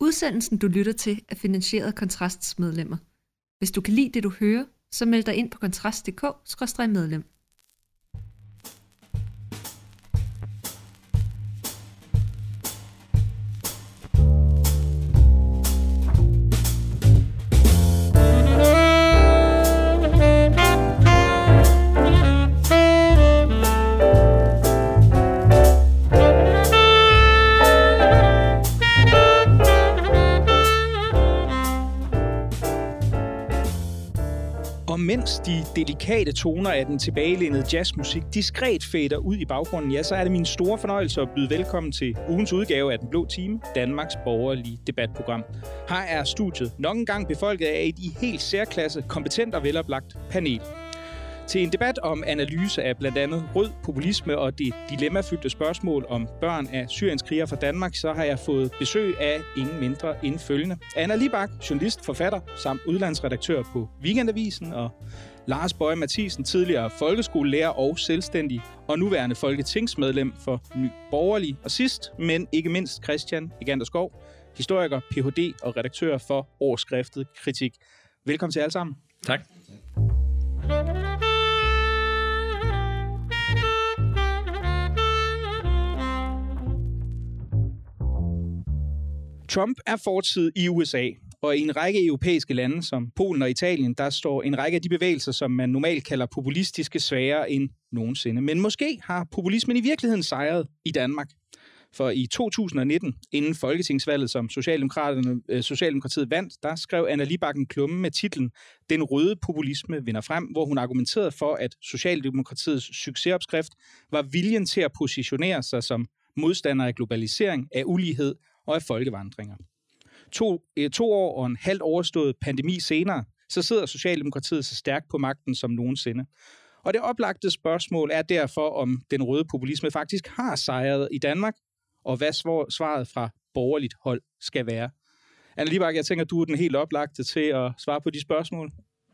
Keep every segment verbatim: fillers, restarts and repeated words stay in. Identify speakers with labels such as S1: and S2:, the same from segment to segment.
S1: Udsendelsen, du lytter til, er finansieret af Kontrasts medlemmer. Hvis du kan lide det, du hører, så meld dig ind på kontrast punktum d k skråstreg medlem.
S2: Og mens de delikate toner af den tilbagelænede jazzmusik diskret fader ud i baggrunden, ja, så er det min store fornøjelse at byde velkommen til ugens udgave af Den Blå Time, Danmarks borgerlige debatprogram. Her er studiet nok en gang befolket af et i helt særklasse, kompetent og veloplagt panel. Til en debat om analyse af blandt andet rød populisme og det dilemmafyldte spørgsmål om børn af syrienskrigere fra Danmark, så har jeg fået besøg af ingen mindre end følgende. Anna Libak, journalist, forfatter samt udlandsredaktør på Weekendavisen, og Lars Boje Mathiesen, tidligere folkeskolelærer og selvstændig, og nuværende folketingsmedlem for Ny Borgerlig. Og sidst, men ikke mindst, Christian Egander Skov, historiker, P H D og redaktør for Årskriftet Kritik. Velkommen til alle sammen.
S3: Tak.
S2: Trump er fortid i U S A, og i en række europæiske lande som Polen og Italien, der står en række af de bevægelser, som man normalt kalder populistiske, svagere end nogensinde. Men måske har populismen i virkeligheden sejret i Danmark. For i to tusind nitten, inden folketingsvalget, som Socialdemokraterne, Socialdemokratiet vandt, der skrev Anna Libak en klumme med titlen Den røde populisme vinder frem, hvor hun argumenterede for, at Socialdemokratiets succesopskrift var viljen til at positionere sig som modstander af globalisering, af ulighed og af folkevandringer. To, to år og en halvt overstået pandemi senere, så sidder Socialdemokratiet så stærkt på magten som nogensinde. Og det oplagte spørgsmål er derfor, om den røde populisme faktisk har sejret i Danmark, og hvad svaret fra borgerligt hold skal være. Anna Libak, jeg tænker, du er den helt oplagte til at svare på de spørgsmål.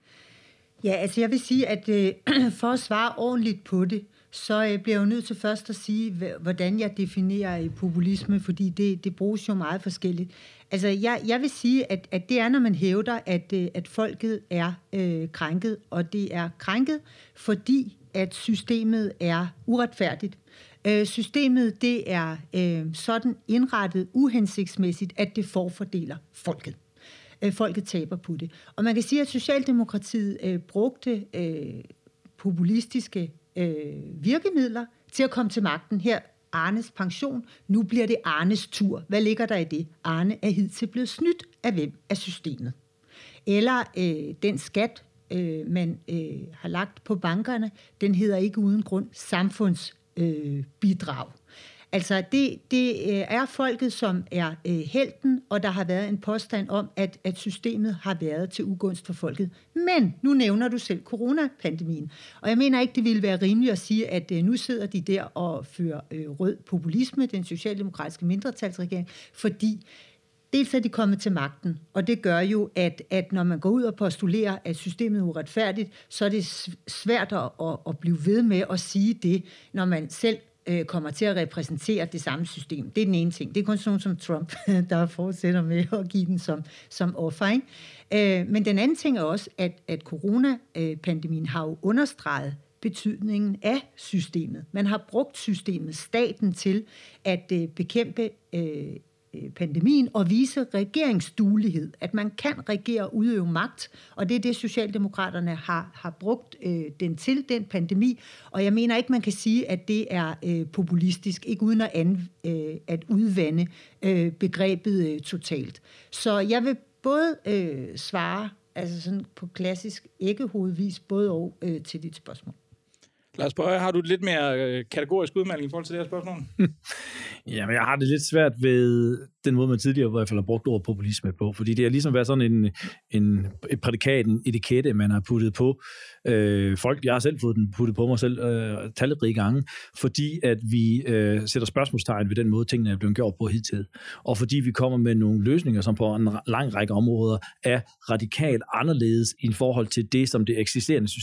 S4: Ja, altså jeg vil sige, at øh, for at svare ordentligt på det, så øh, bliver jeg jo nødt til først at sige, hvordan jeg definerer øh, populisme, fordi det, det bruges jo meget forskelligt. Altså jeg, jeg vil sige, at, at det er, når man hævder, at, øh, at folket er øh, krænket, og det er krænket, fordi at systemet er uretfærdigt. Øh, systemet, det er øh, sådan indrettet uhensigtsmæssigt, at det forfordeler folket. Øh, folket taber på det. Og man kan sige, at Socialdemokratiet øh, brugte øh, populistiske øh, virkemidler til at komme til magten. Her Arnes pension, nu bliver det Arnes tur. Hvad ligger der i det? Arne er hidtil blevet snydt af hvem? Af systemet. Eller øh, den skat, øh, man øh, har lagt på bankerne, den hedder ikke uden grund samfundsbidrag. Øh, altså det, det er folket, som er øh, helten, og der har været en påstand om, at, at systemet har været til ugunst for folket. Men nu nævner du selv coronapandemien, og jeg mener ikke, det ville være rimeligt at sige, at øh, nu sidder de der og fører øh, rød populisme, den socialdemokratiske mindretalsregering, fordi dels er de kommet til magten, og det gør jo, at, at når man går ud og postulerer, at systemet er uretfærdigt, så er det svært at, at blive ved med at sige det, når man selv øh, kommer til at repræsentere det samme system. Det er den ene ting. Det er kun sådan nogen som Trump, der fortsætter med at give den som, som offer, ikke? Øh, men den anden ting er også, at, at coronapandemien har jo understreget betydningen af systemet. Man har brugt systemet, staten, til at øh, bekæmpe øh, pandemien og vise regeringsduelighed, at man kan regere og udøve magt, og det er det, Socialdemokraterne har, har brugt øh, den til, den pandemi, og jeg mener ikke, man kan sige, at det er øh, populistisk, ikke uden at, an, øh, at udvande øh, begrebet øh, totalt. Så jeg vil både øh, svare altså sådan på klassisk æggehovedvis, både og øh, til dit spørgsmål.
S2: Lars Boje, har du et lidt mere øh, kategorisk udmelding i forhold til det her spørgsmål?
S3: Jamen, jeg har det lidt svært ved den måde, man tidligere i hvert fald har brugt ordet populisme på, fordi det har ligesom været sådan en, en et prædikat, en etikette, man har puttet på øh, folk. Jeg har selv fået den puttet på mig selv øh, talrige gange, fordi at vi øh, sætter spørgsmålstegn ved den måde, tingene er blevet gjort på hidtil, og fordi vi kommer med nogle løsninger, som på en lang række områder er radikalt anderledes i forhold til det, som det eksisterende system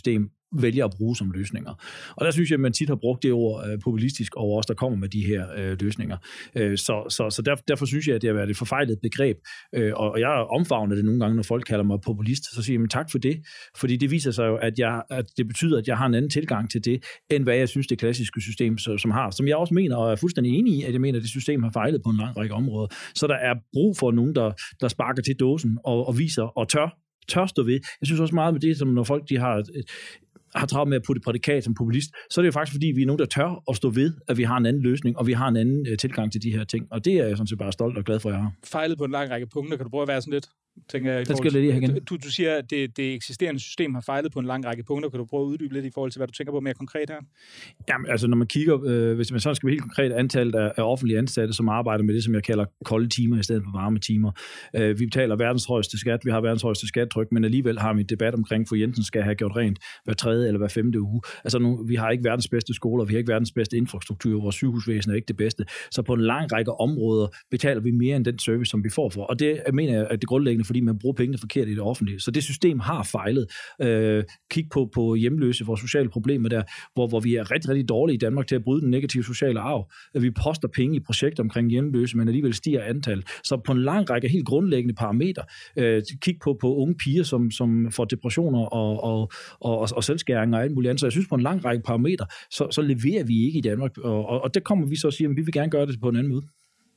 S3: vælger at bruge som løsninger. Og der synes jeg, at man tit har brugt det ord øh, populistisk over os, der kommer med de her øh, løsninger. Øh, så så, så der, derfor synes jeg, at det har været et forfejlet begreb, øh, og jeg omfavner det nogle gange, når folk kalder mig populist, så siger jeg, tak for det, fordi det viser sig jo, at, jeg, at det betyder, at jeg har en anden tilgang til det, end hvad jeg synes, det klassiske system som har, som jeg også mener, og er fuldstændig enig i, at jeg mener, at det system har fejlet på en lang række områder. Så der er brug for nogen, der, der sparker til dåsen og, og viser og tør, tør stå ved. Jeg synes også meget med det, som når folk de har et, har travlt med at putte prædikat som populist, så er det jo faktisk, fordi vi er nogen, der tør at stå ved, at vi har en anden løsning, og vi har en anden uh, tilgang til de her ting. Og det er jeg sådan set bare stolt og glad for, at jeg har.
S2: Fejlet på en lang række punkter. Kan du prøve at være sådan lidt? Tænker jeg,
S3: det skal jeg lige igen.
S2: Du, du siger, at det, det eksisterende system har fejlet på en lang række punkter. Kan du prøve at uddybe lidt i forhold til, hvad du tænker på mere konkret her?
S3: Jamen, altså når man kigger, øh, hvis man sådan skal være helt konkret, antallet af, af offentlige ansatte, som arbejder med det, som jeg kalder kolde timer i stedet for varme timer. Øh, vi betaler verdens højeste skat, vi har verdens højeste skattryk, men alligevel har vi en debat omkring, for Jensen skal have gjort rent hver tredje eller hver femte uge. Altså nu, vi har ikke verdens bedste skoler, vi har ikke verdens bedste infrastruktur, vores sygehusvæsen er ikke det bedste. Så på en lang række områder betaler vi mere end den service, som vi får for. Og det mener jeg, at det grundlæggende, fordi man bruger pengene forkert i det offentlige. Så det system har fejlet. Øh, kig på, på hjemløse, vores sociale problemer der, hvor, hvor vi er rigtig, rigtig dårlige i Danmark til at bryde den negative sociale arv. Vi poster penge i projekter omkring hjemløse, men alligevel stiger antal. Så på en lang række helt grundlæggende parametre. Øh, kig på, på unge piger, som, som får depressioner og, og, og, og, og selvskæringer og alt muligt andet. Så jeg synes, på en lang række parametre, så, så leverer vi ikke i Danmark. Og, og, og det kommer vi så at sige, at vi vil gerne gøre det på en anden måde.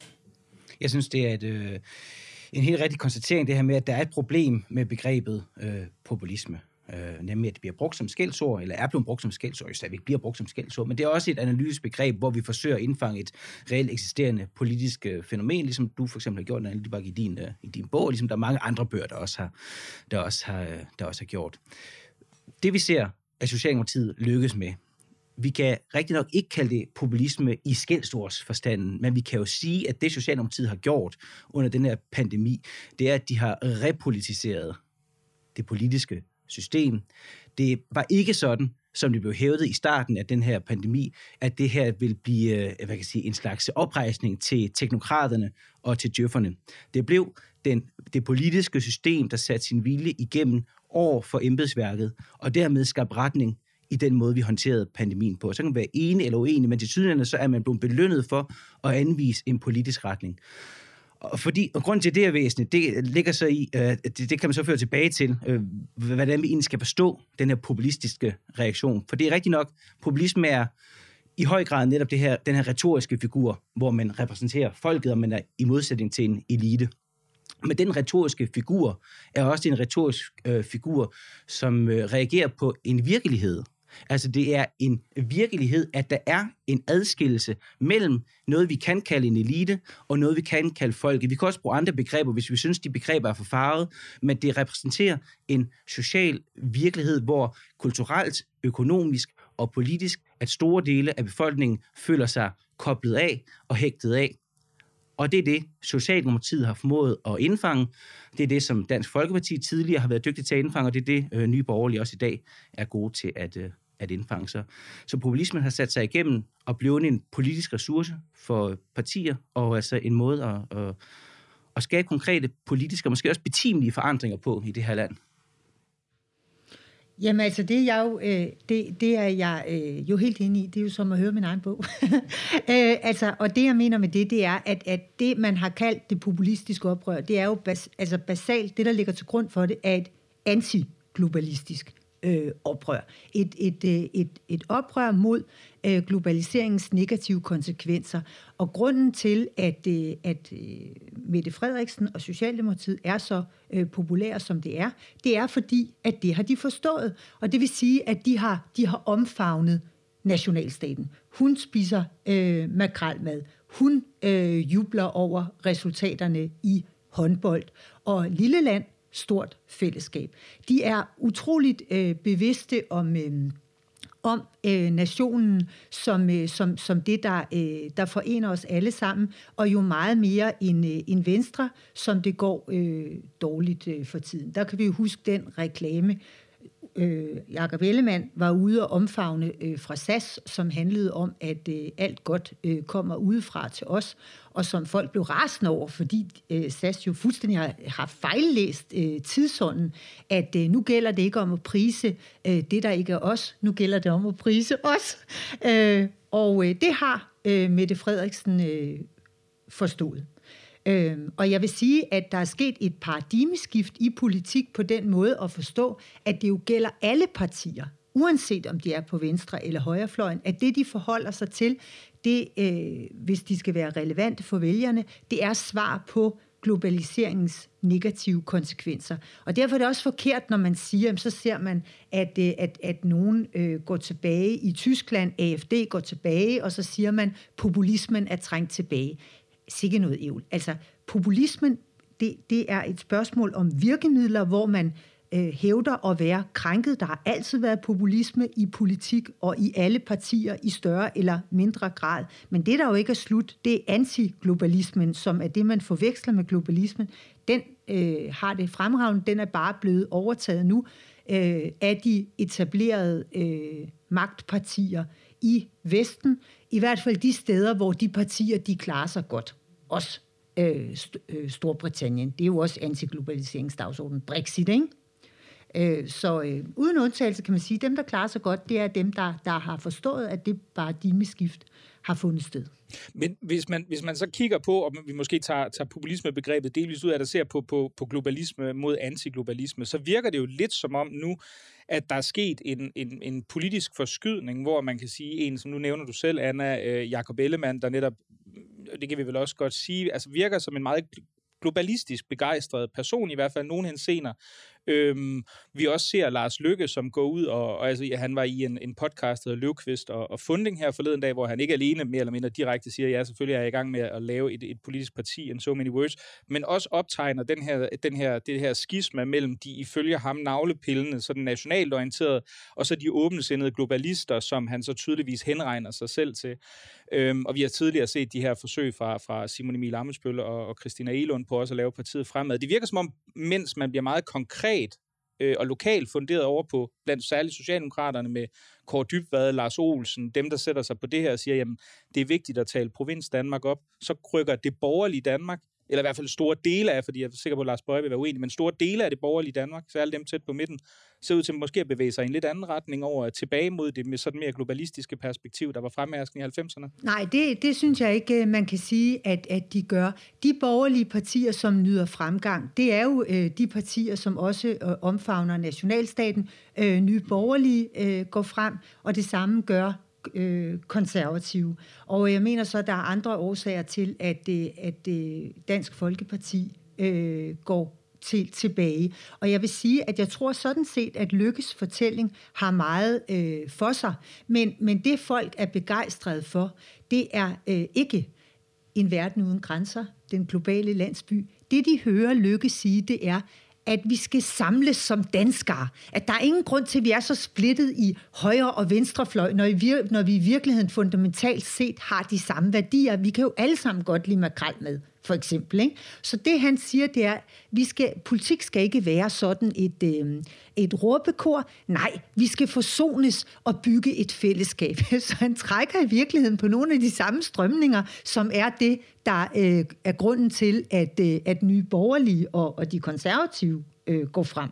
S5: Jeg synes, det er et... Øh En helt rigtig konstatering, det her med, at der er et problem med begrebet øh, populisme. Øh, nemlig, at det bliver brugt som skældsord, eller er blevet brugt som skældsord, så det bliver brugt som skældsord. Men det er også et analytisk begreb, hvor vi forsøger at indfange et reelt eksisterende politisk øh, fænomen, ligesom du for eksempel har gjort, Anne Libak, i din, øh, i din bog, ligesom der er mange andre bøger, der også har, der også har, der også har gjort. Det vi ser, at Socialdemokratiet lykkes med, vi kan rigtig nok ikke kalde det populisme i skældsordsforstanden, men vi kan jo sige, at det Socialdemokratiet har gjort under den her pandemi, det er, at de har repolitiseret det politiske system. Det var ikke sådan, som det blev hævdet i starten af den her pandemi, at det her vil blive hvad kan jeg sige, en slags oprejsning til teknokraterne og til djøfferne. Det blev den, det politiske system, der satte sin vilje igennem år for embedsværket, og dermed skabte retning i den måde, vi håndterede pandemien på. Så kan man være enig eller uenig, men til tydeligvis så er man blevet belønnet for at anvise en politisk retning. Og, fordi, og grunden til det er væsentligt, det ligger så i, øh, det, det kan man så føre tilbage til, øh, hvordan vi egentlig skal forstå den her populistiske reaktion. For det er rigtigt nok, populisme er i høj grad netop det her, den her retoriske figur, hvor man repræsenterer folket, og man er i modsætning til en elite. Men den retoriske figur er også en retorisk øh, figur, som øh, reagerer på en virkelighed. Altså det er en virkelighed, at der er en adskillelse mellem noget, vi kan kalde en elite, og noget, vi kan kalde folket. Vi kan også bruge andre begreber, hvis vi synes, de begreber er for farvet, men det repræsenterer en social virkelighed, hvor kulturelt, økonomisk og politisk, at store dele af befolkningen føler sig koblet af og hægtet af. Og det er det, Socialdemokratiet har formået at indfange. Det er det, som Dansk Folkeparti tidligere har været dygtigt til at indfange, og det er det, øh, Nye Borgerlige også i dag er gode til at, øh, at indfange sig. Så populismen har sat sig igennem og blevet en politisk ressource for partier, og altså en måde at, at, at skabe konkrete politiske og måske også betimelige forandringer på i det her land.
S4: Jamen altså, det er jeg jo, øh, det, det er jeg øh, jo helt enig i. Det er jo som at høre min egen bog. øh, altså, og det jeg mener med det, det er, at, at det man har kaldt det populistiske oprør, det er jo bas, altså basalt, det der ligger til grund for det, er et antiglobalistisk øh, oprør. Et, et, et, et, et oprør mod øh, globaliseringens negative konsekvenser. Og grunden til, at, øh, at øh, Mette Frederiksen og Socialdemokratiet er så øh, populære, som det er, det er fordi, at det har de forstået. Og det vil sige, at de har, de har omfavnet nationalstaten. Hun spiser øh, makrelmad. Hun øh, jubler over resultaterne i håndbold. Og lille land, stort fællesskab. De er utroligt øh, bevidste om, øh, om øh, nationen som, øh, som, som det, der, øh, der forener os alle sammen, og jo meget mere end, øh, end Venstre, som det går øh, dårligt øh, for tiden. Der kan vi jo huske den reklame, øh, Jakob Ellemann var ude og omfavne øh, fra S A S, som handlede om, at øh, alt godt øh, kommer udefra til os, og som folk blev rasende over, fordi øh, S A S jo fuldstændig har, har fejllæst øh, tidsånden, at øh, nu gælder det ikke om at prise øh, det, der ikke er os, nu gælder det om at prise os. Øh, og øh, det har øh, Mette Frederiksen øh, forstået. Øhm, og jeg vil sige, at der er sket et paradigmeskift i politik på den måde at forstå, at det jo gælder alle partier, uanset om de er på venstre eller højrefløjen, at det, de forholder sig til, det, øh, hvis de skal være relevante for vælgerne, det er svar på globaliseringens negative konsekvenser. Og derfor er det også forkert, når man siger, så ser man, at, at, at nogen øh, går tilbage i Tyskland, A F D går tilbage, og så siger man, populismen er trængt tilbage. Sikke noget ævl. Altså, populismen, det, det er et spørgsmål om virkemidler, hvor man øh, hævder at være krænket. Der har altid været populisme i politik og i alle partier i større eller mindre grad. Men det, der jo ikke er slut, det er antiglobalismen, som er det, man forveksler med globalismen. Den øh, har det fremragende. Den er bare blevet overtaget nu øh, af de etablerede øh, magtpartier i Vesten. I hvert fald de steder, hvor de partier, de klarer sig godt. Også øh, St- øh, Storbritannien. Det er jo også antiglobaliseringsdagsordenen. Brexit, ikke? Øh, så øh, uden undtagelse kan man sige, at dem, der klarer sig godt, det er dem, der, der har forstået, at det paradigmeskift har fundet sted.
S2: Men hvis man, hvis man så kigger på, og vi måske tager, tager populismebegrebet delvis ud af, at der ser på, på, på globalisme mod antiglobalisme, så virker det jo lidt som om nu, at der er sket en, en, en politisk forskydning, hvor man kan sige, en som nu nævner du selv, Anna, øh, Jakob Ellemann, der netop, det kan vi vel også godt sige, altså virker som en meget globalistisk begejstret person, i hvert fald nogen henseender. Øhm, vi også ser Lars Løkke, som går ud, og, og altså, ja, han var i en, en podcast, der hedder Løvqvist og, og Funding her forleden dag, hvor han ikke alene mere eller mindre direkte siger, ja, selvfølgelig er jeg i gang med at lave et, et politisk parti, in so many words, men også optegner den her, den her, det her skisma mellem de ifølge ham navlepillende, så den nationalt orienterede, og så de åbensindede globalister, som han så tydeligvis henregner sig selv til. Øhm, og vi har tidligere set de her forsøg fra, fra Simon Emil Ammitzbøll og, og Christina Egelund på også at lave partiet fremad. Det virker som om, mens man bliver meget konkret øh, og lokalt funderet over på blandt særligt Socialdemokraterne med Kåre Dybvad, Lars Olsen, dem der sætter sig på det her og siger, jamen det er vigtigt at tale provins Danmark op, så rykker det borgerlige Danmark, eller i hvert fald store dele af, fordi jeg er sikker på, at Lars Boje vil være uenig, men store dele af det borgerlige Danmark, særligt dem tæt på midten, ser ud til måske at bevæge sig i en lidt anden retning over tilbage mod det med sådan mere globalistiske perspektiv, der var fremherskende i halvfemserne? Nej,
S4: det, det synes jeg ikke, man kan sige, at, at de gør. De borgerlige partier, som nyder fremgang, det er jo øh, de partier, som også øh, omfavner nationalstaten. Øh, nye borgerlige øh, går frem, og det samme gør øh, konservative. Og jeg mener så, at der er andre årsager til, at, øh, at øh, Dansk Folkeparti øh, går til, tilbage. Og jeg vil sige, at jeg tror sådan set, at Løkkes fortælling har meget øh, for sig. Men, men det folk er begejstrede for, det er øh, ikke en verden uden grænser, den globale landsby. Det de hører Løkke sige, det er, at vi skal samles som danskere. At der er ingen grund til, at vi er så splittet i højre- og venstrefløj, når, vi, når vi i virkeligheden fundamentalt set har de samme værdier. Vi kan jo alle sammen godt lide makrel med, for eksempel. Ikke? Så det, han siger, det er, vi skal, politik skal ikke være sådan et, øh, et råbekor. Nej, vi skal forsones og bygge et fællesskab. Så han trækker i virkeligheden på nogle af de samme strømninger, som er det, der øh, er grunden til, at, øh, at nye borgerlige og, og de konservative øh, går frem.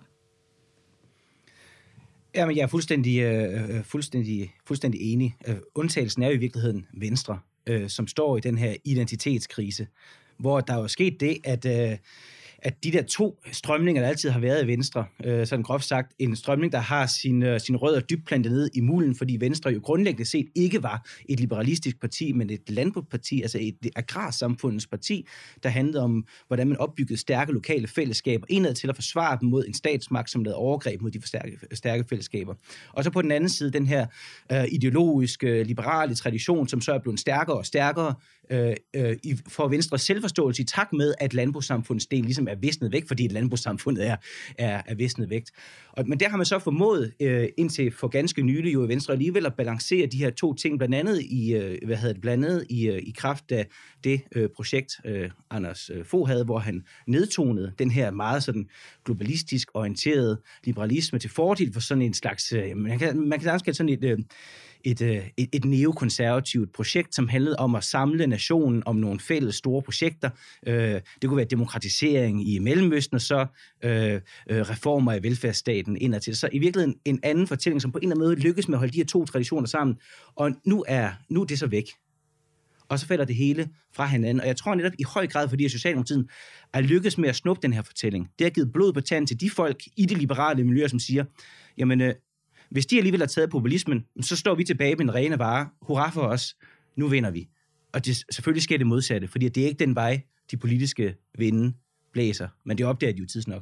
S5: Jamen, jeg er fuldstændig, øh, fuldstændig, fuldstændig enig. Uh, undtagelsen er jo i virkeligheden Venstre, øh, som står i den her identitetskrise, hvor der er jo sket det, at, øh, at de der to strømninger, der altid har været i Venstre, øh, sådan groft sagt, en strømning, der har sin, øh, sin rødder dybt plantet ned i mulen, fordi Venstre jo grundlæggende set ikke var et liberalistisk parti, men et landbrugsparti, altså et agrarsamfundets parti, der handlede om, hvordan man opbyggede stærke lokale fællesskaber, indad til at forsvare dem mod en statsmagt, som lavede overgreb mod de stærke, stærke fællesskaber. Og så på den anden side, den her øh, ideologiske, liberale tradition, som så er blevet stærkere og stærkere, øh, øh, for Venstres selvforståelse i takt med, at landbrugssamfundets del ligesom er visnet væk, fordi landbrugssamfundet er, er, er visnet væk. Og, men der har man så formået øh, indtil for ganske nylig jo i Venstre alligevel at balancere de her to ting, blandt andet i, øh, hvad hedder det, blandt andet i, øh, i kraft af det øh, projekt, øh, Anders øh, Fogh havde, hvor han nedtonede den her meget sådan globalistisk orienterede liberalisme til fordel for sådan en slags, øh, man kan, man kan sagtens kalde sådan et, øh, et, øh, et, et neokonservativt projekt, som handlede om at samle nationen om nogle fælles store projekter. Øh, det kunne være demokratisering i Mellemøsten, og så øh, øh, reformer i velfærdsstaten indadtil. Så i virkeligheden en anden fortælling, som på en eller anden måde lykkes med at holde de her to traditioner sammen, og nu er, nu er det så væk. Og så falder det hele fra hinanden. Og jeg tror netop i høj grad, fordi Socialdemokratiet er lykkes med at snuppe den her fortælling. Det har givet blod på tanden til de folk i det liberale miljø, som siger, jamen, øh, hvis de alligevel har taget populismen, så står vi tilbage med en rene vare. Hurra for os. Nu vinder vi. Og det, selvfølgelig sker det modsatte, fordi det er ikke den vej, de politiske vinde blæser. Men det opdager de jo tidsnok.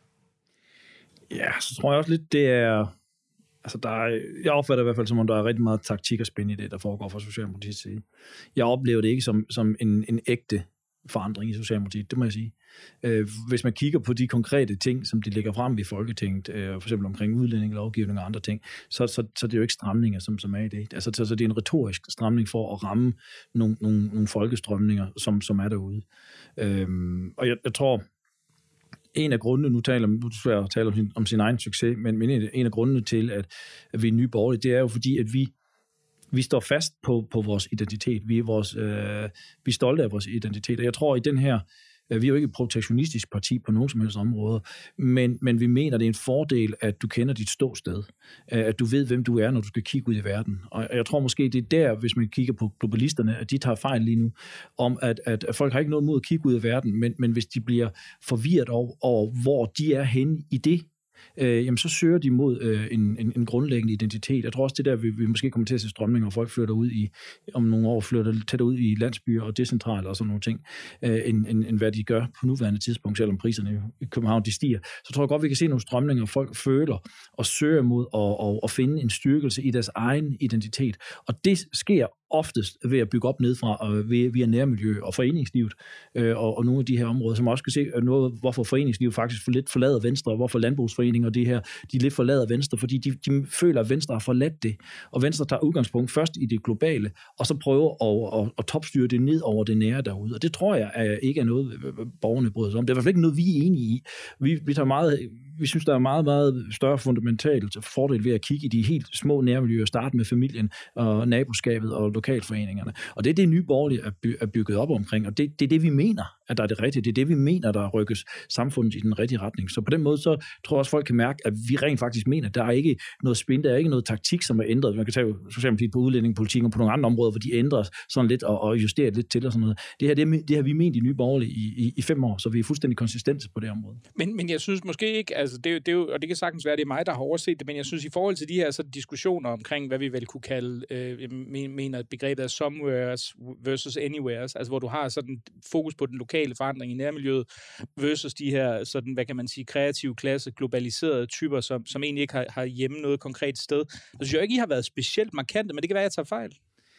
S3: Ja, så tror jeg også lidt, det er... Altså, der er, jeg opfatter i hvert fald, som om der er rigtig meget taktik og spænd i det, der foregår fra Socialdemokratiets side. Jeg oplever det ikke som, som en, en ægte forandring i Socialdemokratiet, det må jeg sige. Øh, hvis man kigger på de konkrete ting, som de lægger frem i Folketinget, øh, for eksempel omkring udlænding, lovgivning og andre ting, så, så, så det er jo ikke stramninger, som, som er i det. Altså, så, så det er en retorisk stramning for at ramme nogle, nogle, nogle folkestrømninger, som, som er derude. Øh, og jeg, jeg tror... En af grundene, nu taler nu jeg taler om sin, om sin egen succes, men, men en af grundene til, at, at vi er Nye Borgerlige, det er jo fordi, at vi, vi står fast på, på vores identitet. Vi er, vores, øh, vi er stolte af vores identitet, og jeg tror, i den her, vi er jo ikke et protektionistisk parti på nogen som helst områder, men, men vi mener, det er en fordel, at du kender dit ståsted, at du ved, hvem du er, når du skal kigge ud i verden. Og jeg tror måske, det er der, hvis man kigger på globalisterne, at de tager fejl lige nu, om at, at folk har ikke noget mod at kigge ud i verden, men, men hvis de bliver forvirret over, over, hvor de er henne i det, Øh, jamen så søger de mod øh, en, en, en grundlæggende identitet. Jeg tror også, det der, vi, vi måske kommer til at se strømninger, og folk flytter ud i, om nogle år flytter tættere ud i landsbyer og decentrale og sådan nogle ting, øh, end, end, end hvad de gør på nuværende tidspunkt, selvom priserne i København de stiger. Så tror jeg godt, vi kan se nogle strømninger, folk føler og søger mod at, at, at finde en styrkelse i deres egen identitet. Og det sker oftest ved at bygge op nedefra og via, via nærmiljø og foreningslivet øh, og, og nogle af de her områder, som også kan se noget, hvorfor foreningslivet faktisk for lidt forlader Venstre, og hvorfor landbrugsforeninger og det her, de lidt forlader Venstre, fordi de, de føler, at Venstre har forladt det. Og Venstre tager udgangspunkt først i det globale, og så prøver at, at, at topstyre det ned over det nære derude. Og det tror jeg er, ikke er noget, borgerne bryder sig om. Det er i hvert fald ikke noget, vi er enige i. Vi, vi tager meget... Vi synes, der er meget, meget større fundamentalt fordel ved at kigge i de helt små nærmiljøer, starte med familien og naboskabet og lokalforeningerne. Og det er det, Nye Borgerlige er bygget op omkring, og det, det er det, vi mener, at der er det rigtige. Det er det, vi mener, der rykkes samfundet i den rigtige retning. Så på den måde, så tror jeg også, folk kan mærke, at vi rent faktisk mener, at der er ikke noget spin, der er ikke noget taktik, som er ændret. Man kan tage Socialdemokratiet på udlændingepolitikken og på nogle andre områder, hvor de ændrer sådan lidt og, og justerer lidt til og sådan noget. Det her, det, det har vi ment i Nye Borgerlige i, i, i fem år, så vi er fuldstændig konsistente på det område.
S2: Men, men jeg synes måske ikke, altså det, er jo, det er jo, og det kan sagtens være, det er mig, der har overset det, men jeg synes i forhold til de her så diskussioner omkring, hvad vi vel kunne kalde, øh, jeg mener begrebet af somewheres versus anywheres, altså hvor du har sådan fokus på den lokale forandring i nærmiljøet versus de her sådan, hvad kan man sige, kreative klasse, globaliserede typer, som, som egentlig ikke har, har hjemme noget konkret sted. Så synes jeg ikke, I har været specielt markante, men det kan være, at jeg tager fejl.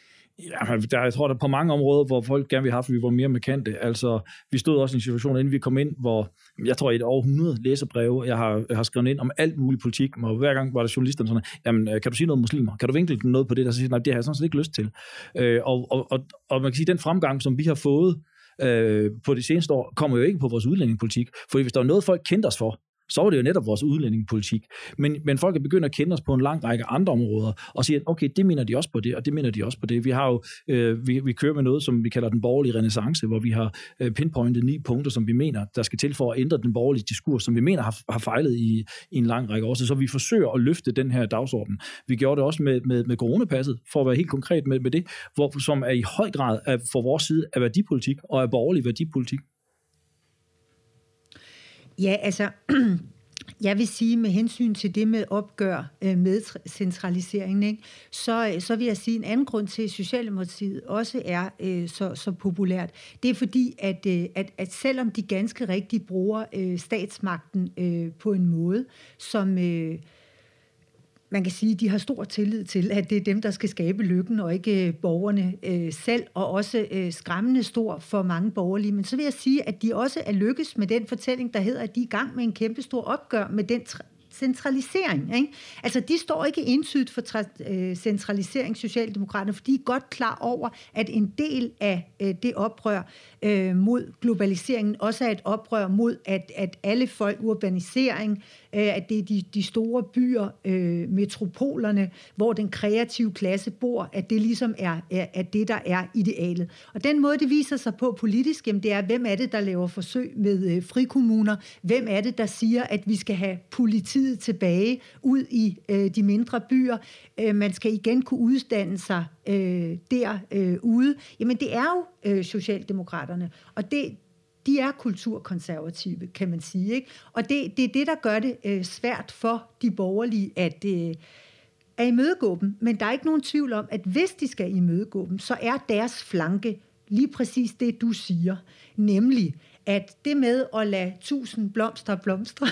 S3: Ja, der, jeg tror, der er på mange områder, hvor folk gerne vil have, at vi var mere markante. Altså, vi stod også i en situation, inden vi kom ind, hvor jeg tror, i et over hundrede læserbreve, jeg har, jeg har skrevet ind om alt mulig politik, og hver gang var der journalisterne sådan, jamen, kan du sige noget om muslimer? Kan du vinkle noget på det? Der så siger, nej, det har jeg sådan set ikke lyst til. Øh, og, og, og, og man kan sige, den fremgang, som vi har fået øh, på de seneste år, kommer jo ikke på vores udlændingepolitik. For hvis der er noget, folk kendte os for, så var det jo netop vores udlændingepolitik. Men, men folk er begyndt at kende os på en lang række andre områder, og siger, okay, det mener de også på det, og det mener de også på det. Vi har jo, øh, vi, vi kører med noget, som vi kalder den borgerlige renæssance, hvor vi har øh, pinpointet ni punkter, som vi mener, der skal til for at ændre den borgerlige diskurs, som vi mener har, har fejlet i, i en lang række år. Så vi forsøger at løfte den her dagsorden. Vi gjorde det også med, med, med coronapasset, for at være helt konkret med, med det, hvor, som er i høj grad er for vores side af værdipolitik, og er borgerlig værdipolitik.
S4: Ja, altså, jeg vil sige med hensyn til det med opgør med centraliseringen, ikke? Så, så vil jeg sige, en anden grund til, at Socialdemokratiet også er øh, så, så populært, det er fordi, at, øh, at, at selvom de ganske rigtigt bruger øh, statsmagten øh, på en måde, som... Øh, man kan sige, at de har stor tillid til, at det er dem, der skal skabe lykken, og ikke øh, borgerne øh, selv, og også øh, skræmmende stor for mange borgerlige. Men så vil jeg sige, at de også er lykkes med den fortælling, der hedder, at de er i gang med en kæmpe stor opgør med den centralisering. Ikke? Altså, de står ikke entydigt for tra- øh, centralisering, Socialdemokraterne, for de er godt klar over, at en del af øh, det oprør øh, mod globaliseringen også er et oprør mod, at, at alle folk, urbanisering, øh, at det er de, de store byer, øh, metropolerne, hvor den kreative klasse bor, at det ligesom er, er, er det, der er idealet. Og den måde, det viser sig på politisk, jamen, det er, hvem er det, der laver forsøg med øh, frikommuner? Hvem er det, der siger, at vi skal have politiet tilbage ud i øh, de mindre byer. Øh, man skal igen kunne uddanne sig øh, derude. Øh, Jamen, det er jo øh, Socialdemokraterne, og det, de er kulturkonservative, kan man sige. Ikke? Og det, det er det, der gør det øh, svært for de borgerlige at, øh, at imødegå dem. Men der er ikke nogen tvivl om, at hvis de skal imødegå dem, så er deres flanke lige præcis det, du siger, nemlig at det med at lade tusind blomster blomstre,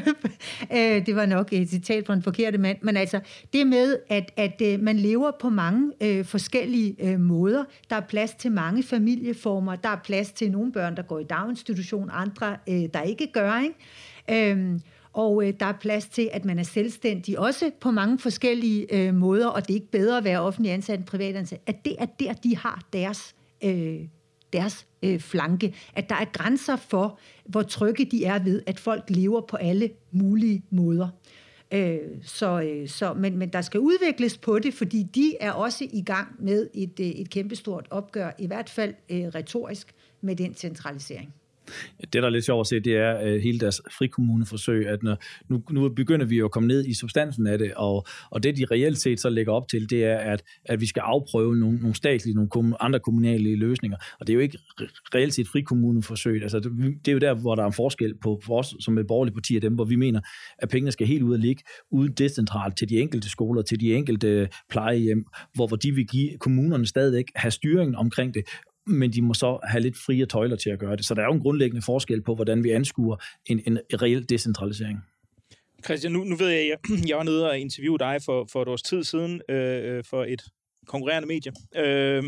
S4: det var nok et citat fra en forkerte mand, men altså det med, at, at man lever på mange øh, forskellige øh, måder. Der er plads til mange familieformer, der er plads til nogle børn, der går i daginstitution, andre, øh, der ikke gør, ikke? Øhm, og øh, der er plads til, at man er selvstændig, også på mange forskellige øh, måder, og det er ikke bedre at være offentlig ansat end privatansat, at det er der, de har deres øh, deres øh, flanke, at der er grænser for, hvor trygge de er ved, at folk lever på alle mulige måder. Øh, så, øh, så, men, men der skal udvikles på det, fordi de er også i gang med et, øh, et kæmpestort opgør, i hvert fald øh, retorisk, med den centralisering.
S3: Det, der er lidt sjovt at se, det er uh, hele deres frikommuneforsøg, at når, nu, nu begynder vi jo at komme ned i substansen af det, og, og det, de reelt set så lægger op til, det er, at, at vi skal afprøve nogle, nogle statslige, nogle kom, andre kommunale løsninger. Og det er jo ikke reelt set frikommuneforsøg. Altså, det, det er jo der, hvor der er en forskel på for os som et borgerligt parti af dem, hvor vi mener, at pengene skal helt ud og ligge ude decentralt til de enkelte skoler, til de enkelte plejehjem, hvor, hvor de vil give kommunerne stadigvæk have styringen omkring det, men de må så have lidt frie tøjler til at gøre det. Så der er jo en grundlæggende forskel på, hvordan vi anskuer en, en reel decentralisering.
S2: Christian, nu, nu ved jeg, at jeg, jeg var nede og interviewede dig for, for et års tid siden øh, for et konkurrerende medie. Øh,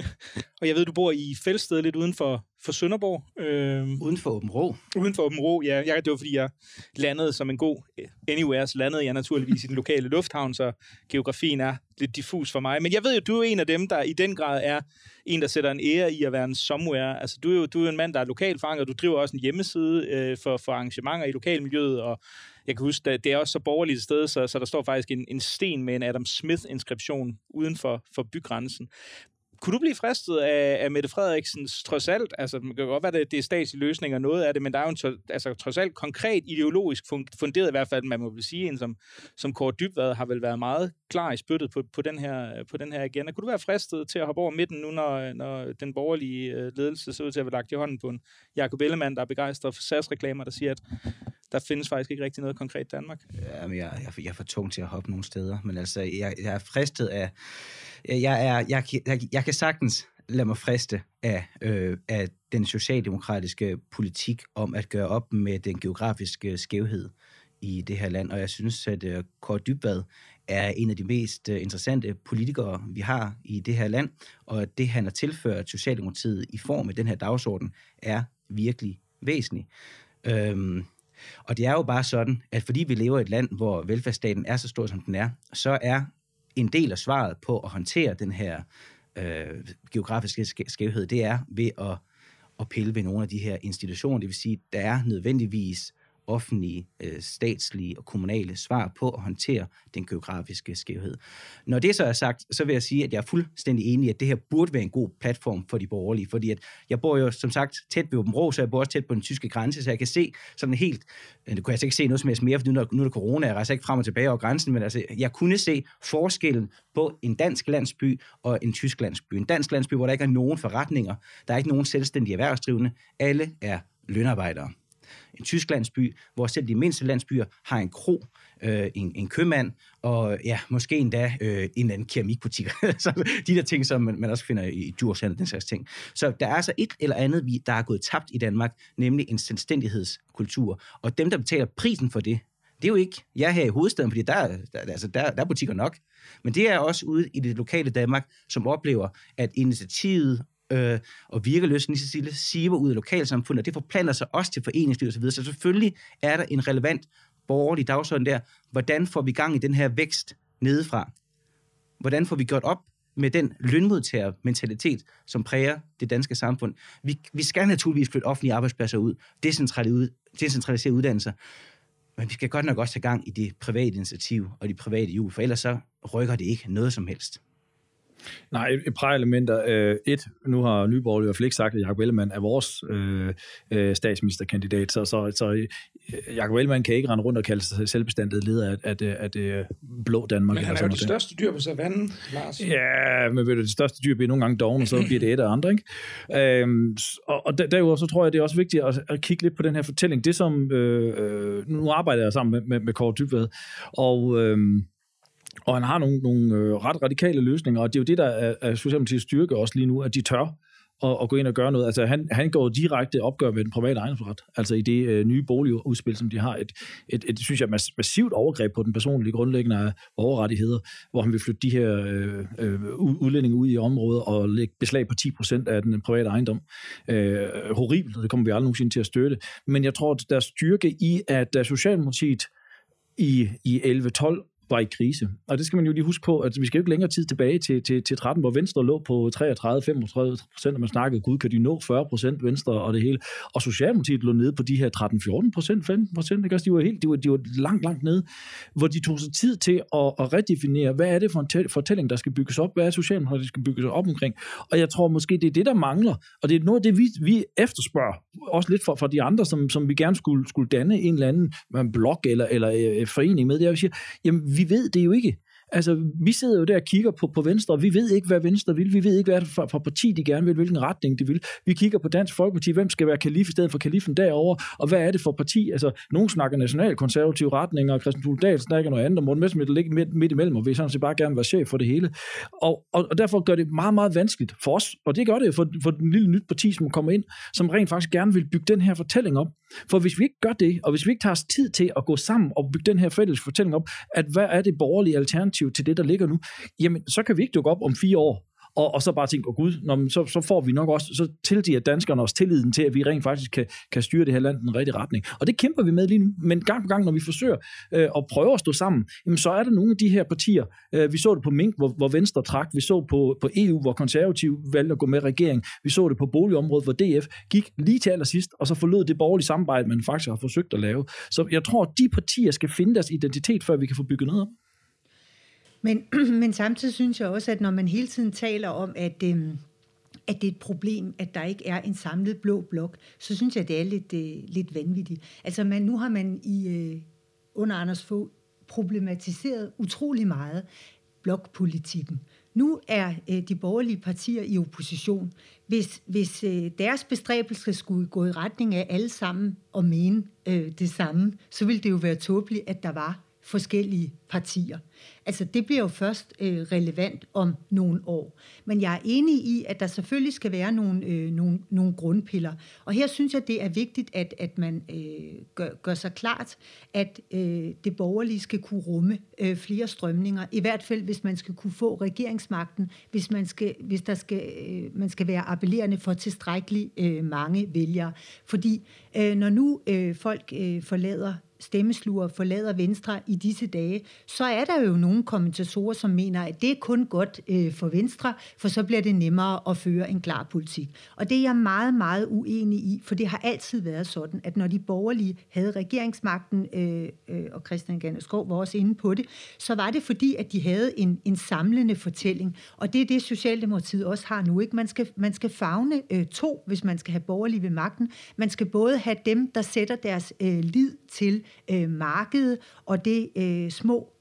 S2: og jeg ved, du bor i Felsted, lidt uden for, for Sønderborg. Øh,
S5: uden for Åben Rå.
S2: Uden for Åben Rå, ja. Jeg, det var, fordi jeg landede som en god anywhere, så landede jeg naturligvis i den lokale lufthavn, så geografien er lidt diffus for mig. Men jeg ved jo, du er en af dem, der i den grad er en, der sætter en ære i at være en somewhere. Altså, du er jo, du er en mand, der er lokalt forankret. Du driver også en hjemmeside øh, for, for arrangementer i lokalmiljøet, og jeg kan huske, at det er også så borgerligt et sted, så, så der står faktisk en, en sten med en Adam Smith-inskription uden for, for bygrænsen. Kunne du blive fristet af, af Mette Frederiksens trods alt, altså det kan godt være, at det er statslige løsninger noget af det, men der er jo en altså, trods alt konkret ideologisk funderet i hvert fald, man må vel sige, en som, som Kaare Dybvad har vel været meget klar i spyttet på, på, den her, på den her agenda. Kunne du være fristet til at hoppe over midten nu, når, når den borgerlige ledelse ser ud til at have lagt i hånden på en Jakob Ellemann, der er begejstret for S A S-reklamer, der siger, at der findes faktisk ikke rigtig noget konkret i Danmark?
S5: Ja, men jeg, jeg, jeg er for tung til at hoppe nogle steder, men altså, jeg, jeg er fristet af... Jeg, er, jeg, jeg, jeg kan sagtens lade mig friste af, øh, af den socialdemokratiske politik om at gøre op med den geografiske skævhed i det her land, og jeg synes, at øh, Kaare Dybvad er en af de mest øh, interessante politikere, vi har i det her land, og det, han har tilført Socialdemokratiet i form af den her dagsorden, er virkelig væsentligt. Øhm, og det er jo bare sådan, at fordi vi lever i et land, hvor velfærdsstaten er så stor, som den er, så er en del af svaret på at håndtere den her øh, geografiske skævhed, det er ved at, at pille ved nogle af de her institutioner. Det vil sige, der er nødvendigvis offentlige, øh, statslige og kommunale svar på at håndtere den geografiske skævhed. Når det så er sagt, så vil jeg sige, at jeg er fuldstændig enig i, at det her burde være en god platform for de borgerlige, fordi at jeg bor jo som sagt tæt ved Åben Rå, så jeg bor også tæt på den tyske grænse, så jeg kan se sådan helt, det kunne jeg altså ikke se noget som helst mere, for nu er, nu er der corona, jeg rejser ikke frem og tilbage over grænsen, men altså, jeg kunne se forskellen på en dansk landsby og en tysk landsby. En dansk landsby, hvor der ikke er nogen forretninger, der er ikke nogen selvstændige erhvervsdrivende, alle er lønarbejdere. En tysk landsby, hvor selv de mindste landsbyer har en kro, øh, en, en købmand, og ja, måske endda øh, en eller anden keramikbutik. Så de der ting, som man, man også finder i Djursland, den slags ting. Så der er altså et eller andet, der er gået tabt i Danmark, nemlig en selvstændighedskultur. Og dem, der betaler prisen for det, Det er jo ikke jeg her i hovedstaden, fordi der, der, altså der, der er butikker nok. Men det er også ude i det lokale Danmark, som oplever, at initiativet øh, og virkelysten lige så stille siver ud af lokalsamfundet, og det forplanter sig også til foreningsliv og så videre. Så selvfølgelig er der en relevant borgerlig dagsorden der. Hvordan får vi gang i den her vækst nedefra? Hvordan får vi gjort op med den lønmodtagermentalitet, som præger det danske samfund? Vi, vi skal naturligvis flytte offentlige arbejdspladser ud, decentralisere, decentralisere uddannelser, men vi skal godt nok også have gang i det private initiativ og de private hjul, for ellers så rykker det ikke noget som helst.
S3: Nej, et, et par elementer. Øh, et, nu har Nye Borgerlige i hvert fald ikke sagt, at Jakob Ellemann er vores øh, øh, statsministerkandidat, så, så, så øh, Jakob Ellemann kan ikke rende rundt og kalde sig selvbestandet leder af, af, af, af det blå Danmark.
S2: Men han er jo det største dyr på savannen, Lars.
S3: Ja, men ved du, det største dyr bliver nogle gange doven, og så bliver det et af andre, ikke? Øhm, og, og derudover så tror jeg, det er også vigtigt at, at kigge lidt på den her fortælling. Det som, øh, nu arbejder jeg sammen med, med, med Kaare Dybvad, og øh, Og han har nogle, nogle øh, ret radikale løsninger, og det er jo det, der er, er Socialdemokratiets styrke også lige nu, at de tør at, at gå ind og gøre noget. Altså han, han går direkte opgør med den private ejendomsret, altså i det øh, nye boligudspil, som de har. Et, et, et, synes jeg, massivt overgreb på den personlige grundlæggende borgerrettigheder, hvor han vil flytte de her øh, øh, udlændinge ud i området og lægge beslag på ti procent af den private ejendom. Øh, horribelt, det kommer vi aldrig nogensinde til at støtte. Men jeg tror, at der er styrke i, at da Socialdemokratiet i, i elleve tolv var i krise. Og det skal man jo lige huske på, at vi skal jo ikke længere tid tilbage til, til, til tretten, hvor Venstre lå på treogtredive til femogtredive procent, og man snakkede, gud, kan de nå fyrre procent Venstre og det hele. Og Socialdemokratiet lå nede på de her tretten til fjorten procent, femten procent, ikke? De var helt, de var, de var langt, langt nede, hvor de tog sig tid til at, at redefinere, hvad er det for en fortælling, der skal bygges op, hvad er Socialdemokratiet, der skal bygges op omkring. Og jeg tror måske, det er det, der mangler, og det er noget af det, vi, vi efterspørger, også lidt fra, fra de andre, som, som vi gerne skulle, skulle danne en eller anden blog eller, eller øh, forening med. Det er, vi siger, jamen, vi ved det jo ikke. Altså, vi sidder jo der og kigger på, på Venstre, og vi ved ikke, hvad Venstre vil. Vi ved ikke, hvad det er for, for parti, de gerne vil, hvilken retning de vil. Vi kigger på Dansk Folkeparti, hvem skal være kalif i stedet for kalifen derovre, og hvad er det for parti? Altså, nogen snakker nationalkonservative retninger, og Christian Thulesen Dahl snakker noget andet, og Morten Messerschmidt ligger midt, midt imellem, og vil sådan set bare gerne være chef for det hele. Og, og, og derfor gør det meget, meget vanskeligt for os, og det gør det for, for den lille nyt parti, som kommer ind, som rent faktisk gerne vil bygge den her fortælling op. For hvis vi ikke gør det, og hvis vi ikke tager os tid til at gå sammen og bygge den her fælles fortælling op, at hvad er det borgerlige alternativ til det, der ligger nu, jamen så kan vi ikke dukke op om fire år, og, og så bare tænke, åh oh, gud, nå, så, så får vi nok også, så tilgiver danskerne også tilliden til, at vi rent faktisk kan, kan styre det her land i den rigtige retning. Og det kæmper vi med lige nu, men gang på gang, når vi forsøger øh, at prøve at stå sammen, jamen så er der nogle af de her partier, øh, vi så det på Mink, hvor, hvor Venstre trak, vi så på, på E U, hvor Konservative valgte at gå med regering, vi så det på boligområdet, hvor D F gik lige til allersidst, og så forlod det borgerlige samarbejde, man faktisk har forsøgt at lave. Så jeg tror, at de partier skal finde deres identitet, før vi kan få bygget noget op.
S4: Men, men samtidig synes jeg også, at når man hele tiden taler om, at, øh, at det er et problem, at der ikke er en samlet blå blok, så synes jeg, det er lidt, øh, lidt vanvittigt. Altså man, nu har man i, øh, under Anders Fogh problematiseret utrolig meget blokpolitikken. Nu er øh, de borgerlige partier i opposition. Hvis, hvis øh, deres bestræbelse skulle gå i retning af alle sammen og mene øh, det samme, så ville det jo være tåbeligt, at der var forskellige partier. Altså det bliver jo først øh, relevant om nogle år. Men jeg er enig i, at der selvfølgelig skal være nogle, øh, nogle, nogle grundpiller. Og her synes jeg, det er vigtigt, at, at man øh, gør, gør sig klart, at øh, det borgerlige skal kunne rumme øh, flere strømninger. I hvert fald, hvis man skal kunne få regeringsmagten, hvis man skal, hvis der skal, øh, man skal være appellerende for tilstrækkeligt øh, mange vælgere. Fordi øh, når nu øh, folk øh, forlader stemmesluger, forlader Venstre i disse dage, så er der jo nogle kommentatorer, som mener, at det er kun godt øh, for Venstre, for så bliver det nemmere at føre en klar politik. Og det er jeg meget, meget uenig i, for det har altid været sådan, at når de borgerlige havde regeringsmagten, øh, øh, og Christian Ganderskov var også inde på det, så var det fordi, at de havde en, en samlende fortælling. Og det er det, Socialdemokratiet også har nu. Ikke? Man skal, man skal favne øh, to, hvis man skal have borgerlige ved magten. Man skal både have dem, der sætter deres øh, lid til øh, markedet og det øh, små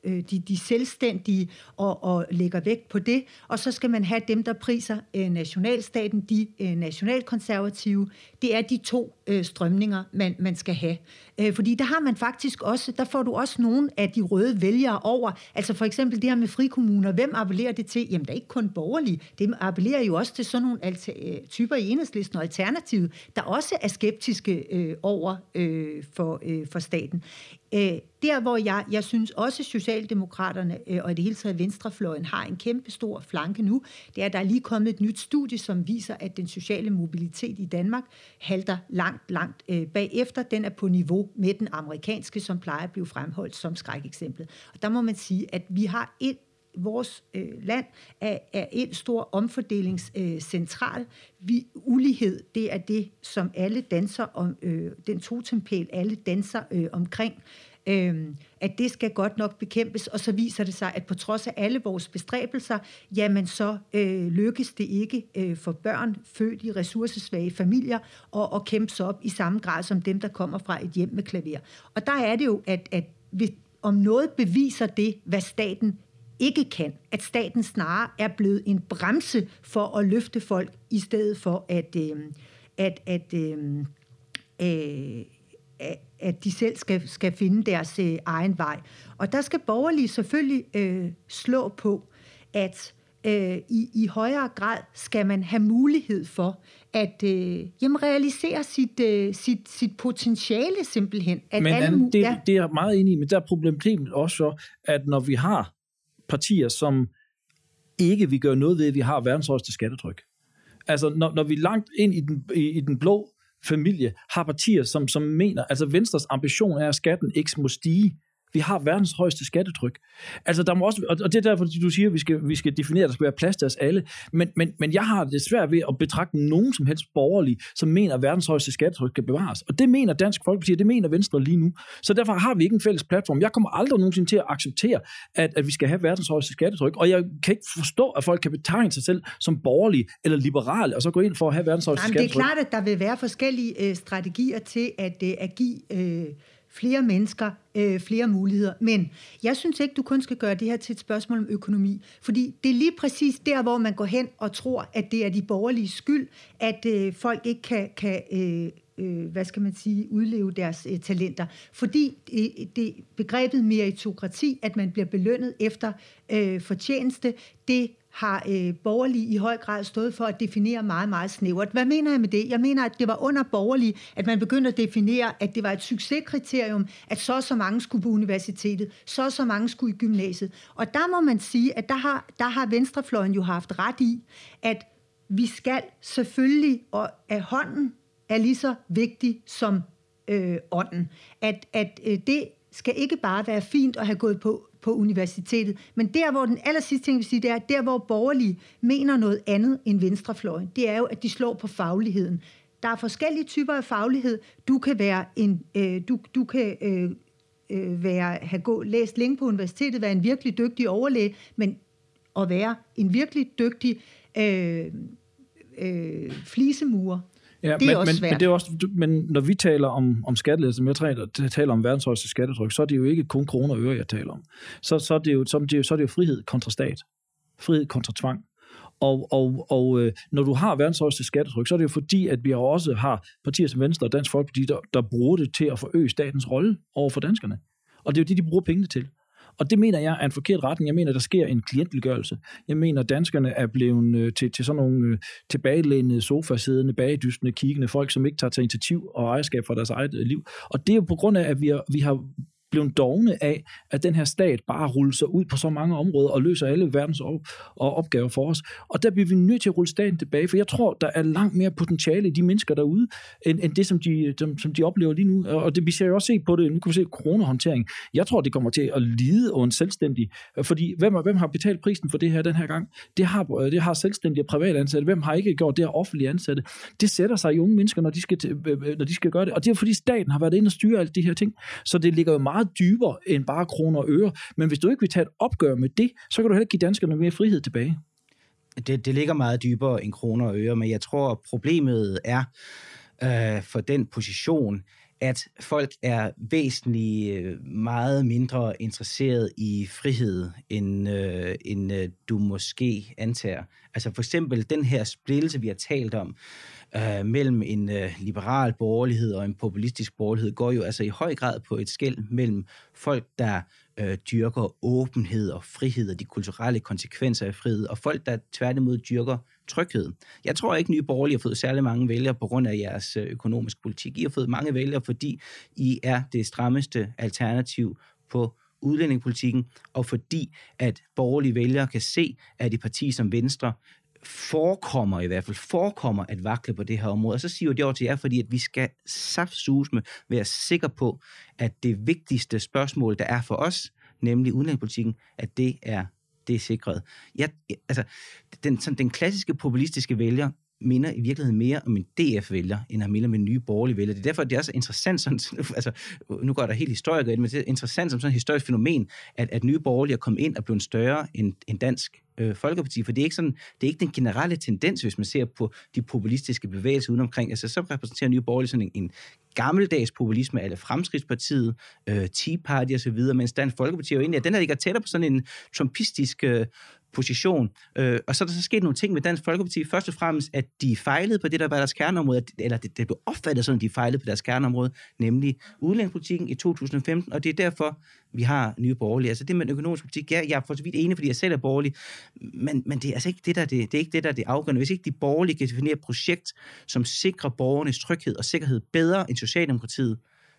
S4: øh, de, de selvstændige og, og lægger vægt på det, og så skal man have dem, der priser øh, nationalstaten, de øh, nationalkonservative. Det er de to øh, strømninger, man, man skal have. Øh, fordi der har man faktisk også, der får du også nogle af de røde vælgere over. Altså for eksempel det her med frikommuner. Hvem appellerer det til? Jamen, der er ikke kun borgerlige. Det appellerer jo også til sådan nogle alter- typer i Enhedslisten og Alternativet, der også er skeptiske øh, over øh, for, øh, for staten. Øh, der, hvor jeg, jeg synes også Socialdemokraterne øh, og i det hele taget Venstrefløjen har en kæmpe stor flanke nu, det er, at der er lige kommet et nyt studie, som viser, at den sociale mobilitet i Danmark halter langt, langt øh, bagefter. Den er på niveau med den amerikanske, som plejer at blive fremholdt som skrækeksemplet. Og der må man sige, at vi har et vores øh, land er, er en stor omfordelingscentral. Øh, vi ulighed, det er det, som alle danser om, øh, den totempæl, alle danser øh, omkring, øh, at det skal godt nok bekæmpes, og så viser det sig, at på trods af alle vores bestræbelser, jamen så øh, lykkes det ikke øh, for børn født i ressourcesvage familier og, og kæmpe sig op i samme grad som dem, der kommer fra et hjem med klaver. Og der er det jo, at, at hvis, om noget beviser det, hvad staten ikke kan, at staten snarere er blevet en bremse for at løfte folk, i stedet for at, øh, at, at, øh, øh, at de selv skal, skal finde deres øh, egen vej. Og der skal borgerlige selvfølgelig øh, slå på, at øh, i, i højere grad skal man have mulighed for at øh, jamen, realisere sit, øh, sit, sit potentiale simpelthen. At
S3: men
S4: alle
S3: Anne, det,
S4: ja.
S3: det er jeg meget enig i, men der er problemet også så, at når vi har partier, som ikke vil gøre noget ved, at vi har verdens højeste skattetryk. Altså, når, når vi langt ind i den, i, i den blå familie har partier, som, som mener, altså Venstres ambition er, at skatten ikke må stige. Vi har verdens højeste skattetryk. Altså, der må også, og det er derfor, du siger, at vi skal, vi skal definere, at der skal være plads til os alle. Men, men, men jeg har det svært ved at betragte nogen som helst borgerlige, som mener, at verdens højeste skattetryk skal bevares. Og det mener Dansk Folkeparti, og det mener Venstre lige nu. Så derfor har vi ikke en fælles platform. Jeg kommer aldrig nogensinde til at acceptere, at, at vi skal have verdens højeste skattetryk. Og jeg kan ikke forstå, at folk kan betegne sig selv som borgerlige eller liberale, og så gå ind for at have verdens højeste
S4: Jamen,
S3: skattetryk.
S4: det er klart, at der vil være forskellige øh, strategier til at, øh, at give øh, flere mennesker øh, flere muligheder. Men jeg synes ikke, du kun skal gøre det her til et spørgsmål om økonomi. Fordi det er lige præcis der, hvor man går hen og tror, at det er de borgerlige skyld, at øh, folk ikke kan, kan øh, øh, hvad skal man sige, udleve deres øh, talenter. Fordi det, det begrebet meritokrati, at man bliver belønnet efter øh, fortjeneste, det har øh, borgerlige i høj grad stået for at definere meget, meget snævert. Hvad mener jeg med det? Jeg mener, at det var under borgerlige, at man begyndte at definere, at det var et succeskriterium, at så og så mange skulle på universitetet, så og så mange skulle i gymnasiet. Og der må man sige, at der har, der har venstrefløjen jo haft ret i, at vi skal selvfølgelig, og at hånden er lige så vigtig som øh, ånden. At, at øh, det skal ikke bare være fint at have gået på på universitetet. Men der, hvor den aller sidste ting, vil sige, det er, der, hvor borgerlige mener noget andet end venstrefløjen, det er jo, at de slår på fagligheden. Der er forskellige typer af faglighed. Du kan være en, øh, du, du kan øh, øh, være, have gå, læst længe på universitetet, være en virkelig dygtig overlæge, men at være en virkelig dygtig øh, øh, flisemurer.
S3: Ja,
S4: det er
S3: men,
S4: også
S3: men,
S4: svært.
S3: Men, det er også, men når vi taler om, om skattelettelser, som jeg taler, taler om verdens højeste skattetryk, så er det jo ikke kun kroner og øre, jeg taler om. Så, så, er det jo, så, er det jo, så er det jo frihed kontra stat. Frihed kontra tvang. Og, og, og øh, når du har verdens højeste skattetryk, så er det jo fordi, at vi også har partier som Venstre og Dansk Folkeparti, der, der bruger det til at forøge statens rolle over for danskerne. Og det er jo det, de bruger pengene til. Og det mener jeg er en forkert retning. Jeg mener, der sker en klientliggørelse. Jeg mener, at danskerne er blevet øh, til, til sådan nogle øh, tilbagelænede, sofasiddende, bagedystende, kiggende folk, som ikke tager til initiativ og ejerskab for deres eget øh, liv. Og det er jo på grund af, at vi har, vi har blevet dogne af, at den her stat bare ruller sig ud på så mange områder og løser alle verdens op- og opgaver for os. Og der bliver vi nødt til at rulle staten tilbage, for jeg tror, der er langt mere potentiale i de mennesker derude, end, end det, som de, som, som de oplever lige nu. Og det, vi ser jo også se på det, nu kan vi se coronahåndtering. Jeg tror, det kommer til at lide under en selvstændig, fordi hvem, hvem har betalt prisen for det her den her gang? Det har, det har selvstændige og private ansatte. Hvem har ikke gjort det her offentlige ansatte? Det sætter sig i unge mennesker, når de skal, når de skal gøre det. Og det er fordi staten har været inde og styre alle de her ting. Så det ligger jo meget dybere end bare kroner og øre. Men hvis du ikke vil tage et opgør med det, så kan du heller ikke give danskerne mere frihed tilbage.
S5: Det, det ligger meget dybere end kroner og øre, men jeg tror, problemet er øh, for den position, at folk er væsentligt meget mindre interesseret i frihed, end, øh, end øh, du måske antager. Altså for eksempel den her splittelse, vi har talt om, øh, mellem en øh, liberal borgerlighed og en populistisk borgerlighed, går jo altså i høj grad på et skel mellem folk, der øh, dyrker åbenhed og frihed og de kulturelle konsekvenser af frihed, og folk, der tværtimod dyrker tryghed. Jeg tror ikke, Nye Borgerlige har fået særlig mange vælgere på grund af jeres økonomiske politik. I har fået mange vælgere, fordi I er det strammeste alternativ på udlændingepolitikken, og fordi at borgerlige vælgere kan se, at et parti som Venstre forekommer i hvert fald, forekommer at vakle på det her område. Og så siger jeg til jer, fordi at vi skal saftsusme være sikre på, at det vigtigste spørgsmål, der er for os, nemlig udlændingepolitikken, at det er det er sikret. Jeg, altså, den, sådan, den klassiske populistiske vælger minder i virkeligheden mere om en D F-vælger, end han minder om en nye borgerlige vælger. Det er derfor, det er så interessant, sådan, altså, nu går der helt historiker ind, men det er interessant som sådan et historisk fænomen, at, at nye borgerlige er kommet ind og blevet større end, end dansk øh, folkeparti, for det er, ikke sådan, det er ikke den generelle tendens, hvis man ser på de populistiske bevægelser udenomkring. Altså, så repræsenterer nye borgerlige sådan en, en gammeldags populisme, eller Fremskridtspartiet, øh, Tea Party osv., mens Dansk Folkeparti jo egentlig, at den her ligger tættere på sådan en trumpistisk øh, position. Øh, og så er der så sket nogle ting med Dansk Folkeparti. Først og fremmest, at de fejlede på det, der var deres kerneområde, eller det, det blev opfattet sådan, at de fejlede på deres kerneområde, nemlig udlændingepolitikken i to tusind og femten, og det er derfor, vi har Nye Borgerlige. Altså det med den økonomiske politik, ja, jeg er for så vidt enig, fordi jeg selv er borgerlig, men, men det er altså ikke det, der det, det er ikke det, der er det afgørende. Hvis ikke de borgerlige kan definere et projekt, som sikrer borgernes tryghed og sikkerhed bedre end Socialdemokratiet,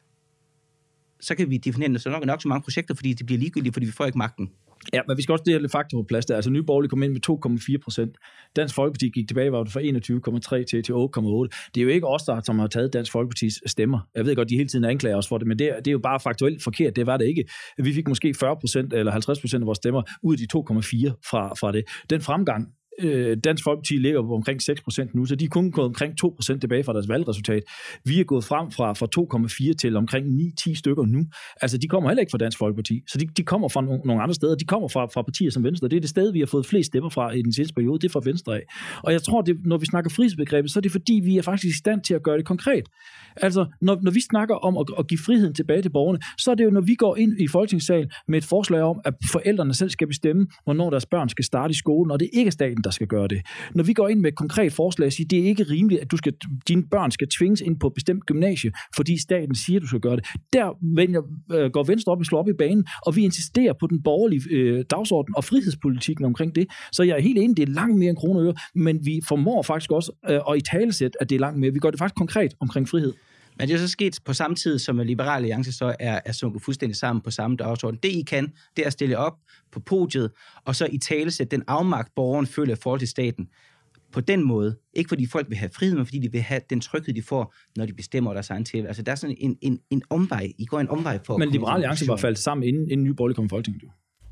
S5: så kan vi definere så nok, nok så mange projekter, fordi det bliver ligegyldigt, fordi vi får ikke magten.
S3: Ja, men vi skal også det her lidt faktor på plads der. Altså Nye Borgerlige kom ind med to komma fire procent. Dansk Folkeparti gik tilbage, var det fra enogtyve komma tre til, til otte komma otte. Det er jo ikke os, der som har taget Dansk Folkepartis stemmer. Jeg ved godt, de hele tiden anklager os for det, men det er, det er jo bare faktuelt forkert. Det var det ikke. Vi fik måske fyrre procent eller halvtreds procent af vores stemmer ud af de to komma fire fra, fra det. Den fremgang, Dansk Folkeparti ligger på omkring seks procent nu, så de er kun gået omkring to procent tilbage fra deres valgresultat. Vi er gået frem fra, fra to komma fire til omkring ni til ti stykker nu. Altså, de kommer heller ikke fra Dansk Folkeparti, så de, de kommer fra no, nogle andre steder. De kommer fra, fra partier som Venstre. Det er det sted, vi har fået flest stemmer fra i den sidste periode. Det er fra Venstre af. Og jeg tror, det, når vi snakker frihedsbegrebet, så er det fordi, vi er faktisk i stand til at gøre det konkret. Altså, når, når vi snakker om at, at give friheden tilbage til borgerne, så er det jo, når vi går ind i Folketingssalen med et forslag om, at forældrene selv skal bestemme, hvornår deres børn skal starte i skolen, og det ikke er staten, der skal gøre det. Når vi går ind med et konkret forslag og siger, det er ikke rimeligt, at du skal, dine børn skal tvinges ind på et bestemt gymnasie, fordi staten siger, at du skal gøre det. Der vælger, øh, går Venstre op og slår op i banen, og vi insisterer på den borgerlige øh, dagsorden og frihedspolitikken omkring det. Så jeg er helt enig, det er langt mere end kroner og øre, men vi formår faktisk også øh, at italesætte, at det er langt mere. Vi gør det faktisk konkret omkring frihed.
S5: Men det er så sket på samme tid, som Liberal Alliance så er, er sunket fuldstændig sammen på samme dagsorden. Det I kan, det er at stille op på podiet, og så italesætte den afmagt, borgeren føler i forhold til staten. På den måde, ikke fordi folk vil have frihed, men fordi de vil have den tryghed, de får, når de bestemmer deres egen tv. Altså der er sådan en, en, en omvej. I går en omvej for...
S3: Men Liberal Alliance var faldet sammen, inden, inden Nye Borgerlige kom i Folketinget.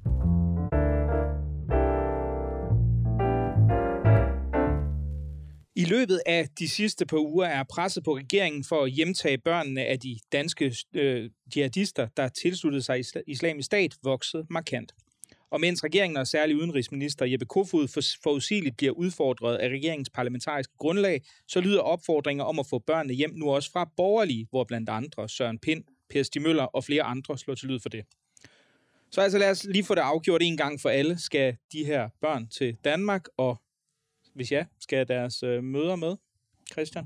S2: I løbet af de sidste par uger er presset på regeringen for at hjemtage børnene af de danske øh, jihadister, der tilsluttede sig Islamisk Stat, vokset markant. Og mens regeringen og særlig udenrigsminister Jeppe Kofod forudsigeligt bliver udfordret af regeringens parlamentariske grundlag, så lyder opfordringer om at få børnene hjem nu også fra borgerlige, hvor blandt andre Søren Pind, Per Stig Møller og flere andre slår til lyd for det. Så altså lad os lige få det afgjort en gang for alle. Skal de her børn til Danmark, og hvis ja, skal deres øh, mødre med? Christian?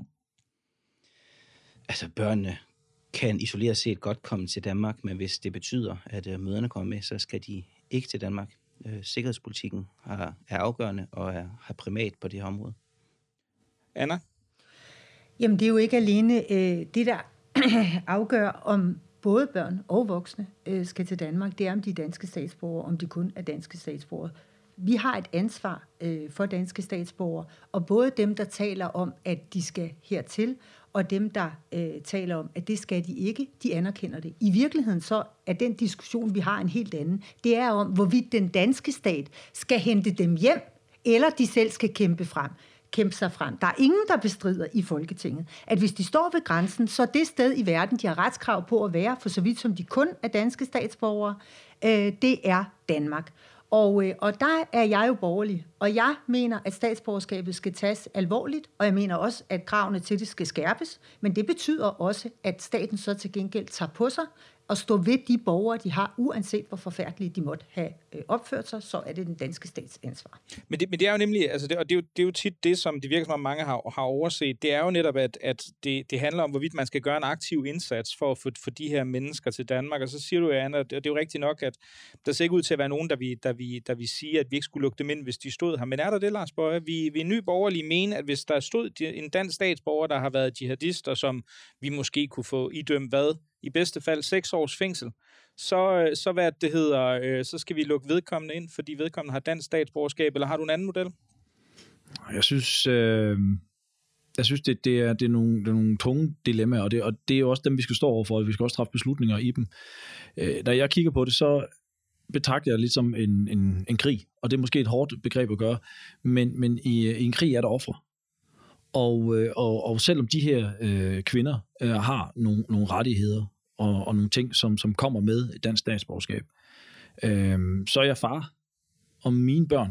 S5: Altså børnene kan isoleret set godt komme til Danmark, men hvis det betyder, at øh, mødrene kommer med, så skal de ikke til Danmark. Øh, sikkerhedspolitikken er, er afgørende og er, har primat på det her område.
S2: Anna?
S4: Jamen det er jo ikke alene øh, det, der afgør, om både børn og voksne øh, skal til Danmark. Det er om de danske statsborgere, om de kun er danske statsborgere. Vi har et ansvar øh, for danske statsborgere, og både dem, der taler om, at de skal hertil, og dem, der øh, taler om, at det skal de ikke, de anerkender det. I virkeligheden så er den diskussion, vi har, en helt anden. Det er om, hvorvidt den danske stat skal hente dem hjem, eller de selv skal kæmpe frem. kæmpe sig frem. Der er ingen, der bestrider i Folketinget, at hvis de står ved grænsen, så det sted i verden, de har retskrav på at være, for så vidt som de kun er danske statsborgere, øh, det er Danmark. Og, øh, og der er jeg jo borgerlig, Og jeg mener, at statsborgerskabet skal tages alvorligt, og jeg mener også, at kravene til det skal skærpes, men det betyder også, at staten så til gengæld tager på sig og står ved de borgere, de har, uanset hvor forfærdelige de måtte have opført sig, så er det den danske stats ansvar.
S2: Men det, men det er jo nemlig, altså det, og det er, jo, det er jo tit det, som det virker som om mange har, har overset, det er jo netop, at, at det, det handler om, hvorvidt man skal gøre en aktiv indsats for at få for de her mennesker til Danmark, og så siger du, Anna, og det er jo rigtigt nok, at der ser ikke ud til at være nogen, der vi, der vi, der vi siger, at vi ikke skulle lukke dem ind, hvis de stod her. Men er der det, Lars Boje? Vi, vi er ny borgerlige mene, at hvis der stod en dansk statsborger, der har været jihadister, som vi måske kunne få idømt hvad? I bedste fald seks års fængsel, så, så hvad det hedder, øh, så skal vi lukke vedkommende ind, fordi vedkommende har dansk statsborgerskab, eller har du en anden model?
S3: Jeg synes, øh, jeg synes det, det, er, det, er nogle, det er nogle tunge dilemmaer, og det, og det er også dem, vi skal stå overfor, og vi skal også træffe beslutninger i dem. Øh, når jeg kigger på det, så betragter jeg det lidt som en, en, en krig, og det er måske et hårdt begreb at gøre, men, men i, i en krig er der ofre. Og, og, og selvom de her øh, kvinder øh, har nogle, nogle rettigheder og, og nogle ting, som, som kommer med et dansk statsborgerskab, øh, så er jeg far, og mine børn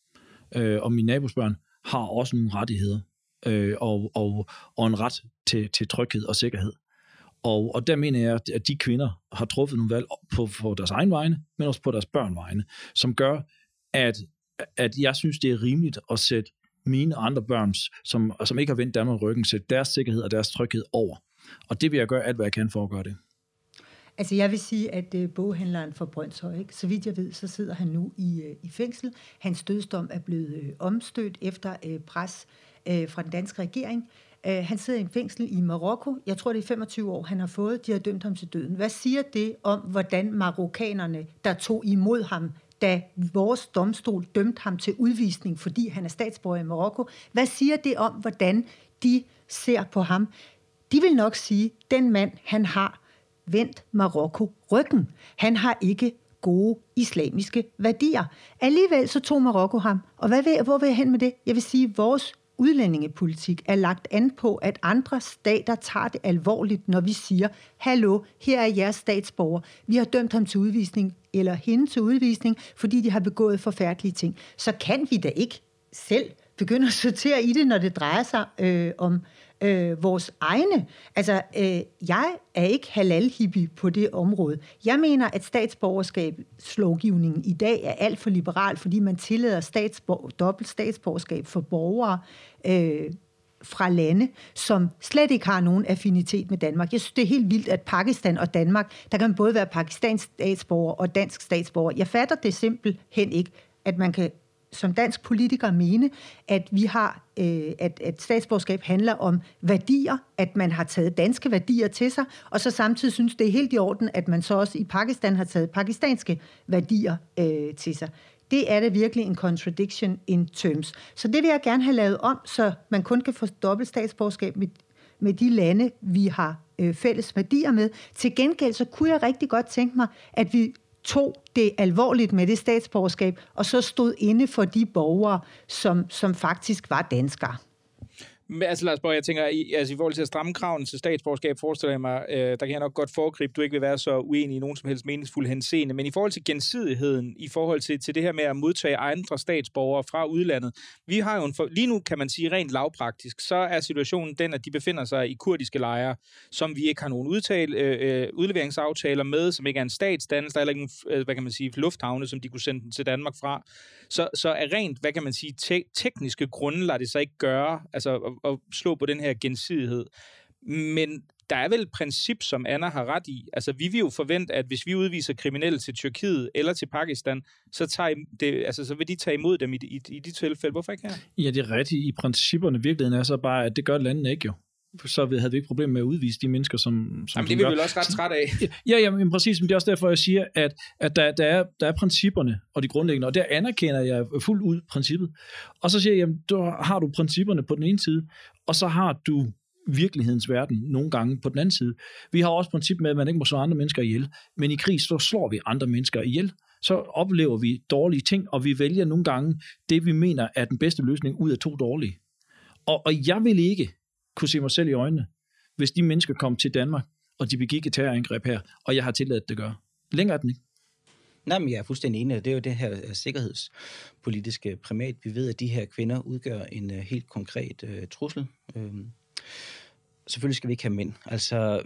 S3: øh, og mine nabos børn har også nogle rettigheder øh, og, og, og en ret til, til tryghed og sikkerhed. Og, og der mener jeg, at de kvinder har truffet nogle valg på, på deres egen vegne, men også på deres børn vegne, som gør, at, at jeg synes, det er rimeligt at sætte mine andre børns, som, som ikke har vendt Danmark ryggen, sætte deres sikkerhed og deres tryghed over. Og det vil jeg gøre alt, hvad jeg kan for at gøre det.
S4: Altså jeg vil sige, at uh, boghandleren for Brøndshøj, ikke? Så vidt jeg ved, så sidder han nu i, uh, i fængsel. Hans dødsdom er blevet uh, omstødt efter uh, pres uh, fra den danske regering. Uh, han sidder i fængsel i Marokko. Jeg tror, det er femogtyve år, han har fået. De har dømt ham til døden. Hvad siger det om, hvordan marokkanerne, der tog imod ham, da vores domstol dømte ham til udvisning, fordi han er statsborger i Marokko? Hvad siger det om, hvordan de ser på ham? De vil nok sige, at den mand, han har vendt Marokko ryggen. Han har ikke gode islamiske værdier. Alligevel så tog Marokko ham. Og hvad vil, hvor vil jeg hen med det? Jeg vil sige, at vores udlændingepolitik er lagt an på, at andre stater tager det alvorligt, når vi siger, hallo, her er jeres statsborger. Vi har dømt ham til udvisning, eller hende til udvisning, fordi de har begået forfærdelige ting. Så kan vi da ikke selv begynde at sortere i det, når det drejer sig øh, om øh, vores egne. Altså, øh, jeg er ikke halal-hippie på det område. Jeg mener, at statsborgerskabslovgivningen i dag er alt for liberal, fordi man tillader statsbor- dobbelt statsborgerskab for borgere øh, fra lande, som slet ikke har nogen affinitet med Danmark. Jeg synes, det er helt vildt, at Pakistan og Danmark, der kan både være pakistansk statsborger og dansk statsborger. Jeg fatter det simpelthen ikke, at man kan som dansk politiker mene, at vi har, øh, at, at statsborgerskab handler om værdier, at man har taget danske værdier til sig, og så samtidig synes det er helt i orden, at man så også i Pakistan har taget pakistanske værdier øh, til sig. Det er det virkelig en contradiction in terms. Så det vil jeg gerne have lavet om, så man kun kan få dobbelt statsborgerskab med, med de lande, vi har øh, fælles værdier med. Til gengæld, så kunne jeg rigtig godt tænke mig, at vi tog det alvorligt med det statsborgerskab, og så stod inde for de borgere, som, som faktisk var danskere.
S2: Men altså Lars Boje, jeg tænker, i, altså, i forhold til at stramme kravene til statsborgerskab, forestiller jeg mig, øh, der kan jeg nok godt foregribe, du ikke vil være så uenig i nogen som helst meningsfuld henseende, men i forhold til gensidigheden, i forhold til, til det her med at modtage andre statsborgere fra udlandet, vi har jo en for, lige nu kan man sige rent lavpraktisk, så er situationen den, at de befinder sig i kurdiske lejre, som vi ikke har nogen udtale, øh, udleveringsaftaler med, som ikke er en statsdannelse, der er ikke nogen, hvad kan man sige, lufthavne, som de kunne sende til Danmark fra. Så, så er rent, hvad kan man sige, te- tekniske grunde lader det sig ikke gøre, altså at slå på den her gensidighed. Men der er vel et princip, som Anna har ret i. Altså, vi vil jo forvente, at hvis vi udviser kriminelle til Tyrkiet eller til Pakistan, så, tager det, altså, så vil de tage imod dem i, i, i de tilfælde. Hvorfor ikke her?
S3: Ja, det er rigtigt. I principperne, virkeligheden er så bare, at det gør landene ikke jo. Så havde vi ikke problem med at udvise de mennesker, som... som
S2: Jamen, det vil vi vel også ret træt af.
S3: Ja, ja, men præcis. Men det er også derfor, jeg siger, at, at der, der, er, der er principperne og de grundlæggende, og der anerkender jeg fuldt ud princippet. Og så siger jeg, jamen, du har du principperne på den ene side, og så har du virkelighedens verden nogle gange på den anden side. Vi har også princip med, at man ikke må slå andre mennesker ihjel, men i krig så slår vi andre mennesker ihjel. Så oplever vi dårlige ting, og vi vælger nogle gange det, vi mener er den bedste løsning ud af to dårlige. Og, og jeg vil ikke kunne se mig selv i øjnene, hvis de mennesker kom til Danmark, og de begik et terrorangreb her, og jeg har tilladt det at gøre. Længere er den ikke.
S5: Nej, men jeg er fuldstændig enig. Det er jo det her sikkerhedspolitiske primat. Vi ved, at de her kvinder udgør en uh, helt konkret uh, trussel. Uh, selvfølgelig skal vi ikke have mænd. Altså,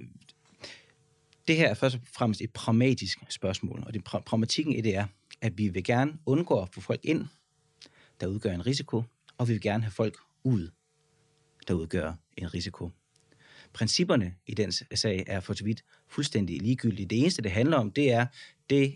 S5: det her er først og fremmest et pragmatisk spørgsmål, og det pra- pragmatikken i det er, at vi vil gerne undgå at få folk ind, der udgør en risiko, og vi vil gerne have folk ud, der udgør en risiko. Principperne i den sag er for så vidt fuldstændig ligegyldige. Det eneste, det handler om, det er det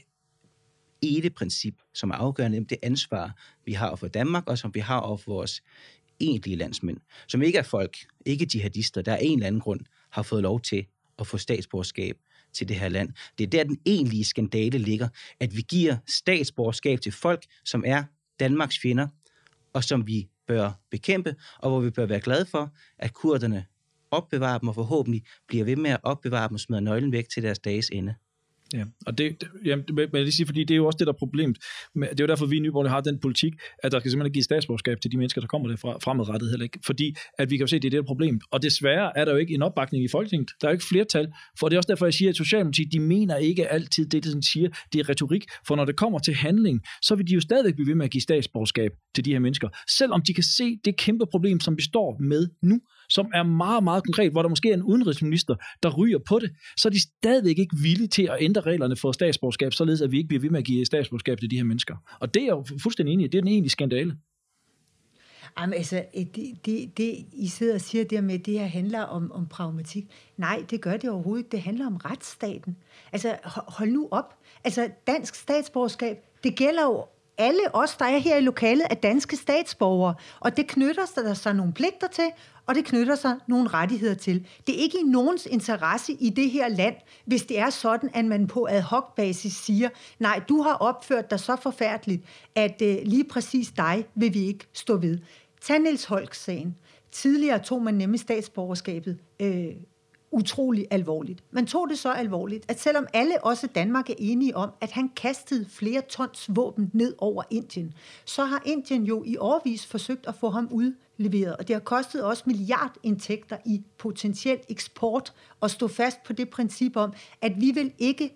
S5: ene princip, som er afgørende, det ansvar, vi har for Danmark, og som vi har over for vores egentlige landsmænd, som ikke er folk, ikke jihadister, der af en eller anden grund har fået lov til at få statsborgerskab til det her land. Det er der, den egentlige skandale ligger, at vi giver statsborgerskab til folk, som er Danmarks fjender, og som vi bør bekæmpe, og hvor vi bør være glade for, at kurderne opbevarer dem, og forhåbentlig bliver ved med at opbevare dem og smider nøglen væk til deres dages ende.
S3: Ja, og det, det, jamen, det, men jeg siger, fordi det er jo også det, der er problemet. Det er jo derfor, vi i Nye Borgerlige har den politik, at der skal simpelthen give statsborgerskab til de mennesker, der kommer derfra fremadrettet heller ikke. Fordi at vi kan jo se, at det er det, der er problemet. Og desværre er der jo ikke en opbakning i Folketinget. Der er jo ikke flertal. For det er også derfor, jeg siger, at Socialdemokratiet, de mener ikke altid det, de siger. Det er retorik. For når det kommer til handling, så vil de jo stadigvæk blive ved med at give statsborgerskab til de her mennesker. Selvom de kan se det kæmpe problem, som vi står med nu, som er meget, meget konkret, hvor der måske er en udenrigsminister, der ryger på det, så er de stadigvæk ikke villige til at ændre reglerne for statsborgerskab, således at vi ikke bliver ved med at give statsborgerskab til de her mennesker. Og det er jo fuldstændig enig i. Det er den egentlige skandale.
S4: Jamen altså, det, det, det I sidder og siger der med, det her handler om, om pragmatik. Nej, det gør det overhovedet ikke. Det handler om retsstaten. Altså, hold nu op. Altså, dansk statsborgerskab, det gælder jo alle os, der er her i lokalet, er danske statsborgere. Og det knytter der sig nogle pligter til, og det knytter sig nogle rettigheder til. Det er ikke i nogens interesse i det her land, hvis det er sådan, at man på ad hoc basis siger, nej, du har opført dig så forfærdeligt, at øh, lige præcis dig vil vi ikke stå ved. Tag Niels Holck-sagen. Tidligere tog man nemlig statsborgerskabet øh, utrolig alvorligt. Man tog det så alvorligt, at selvom alle også Danmark er enige om, at han kastede flere tons våben ned over Indien, så har Indien jo i årevis forsøgt at få ham udleveret, og det har kostet også milliardindtægter i potentiel eksport at stå fast på det princip om, at vi vil ikke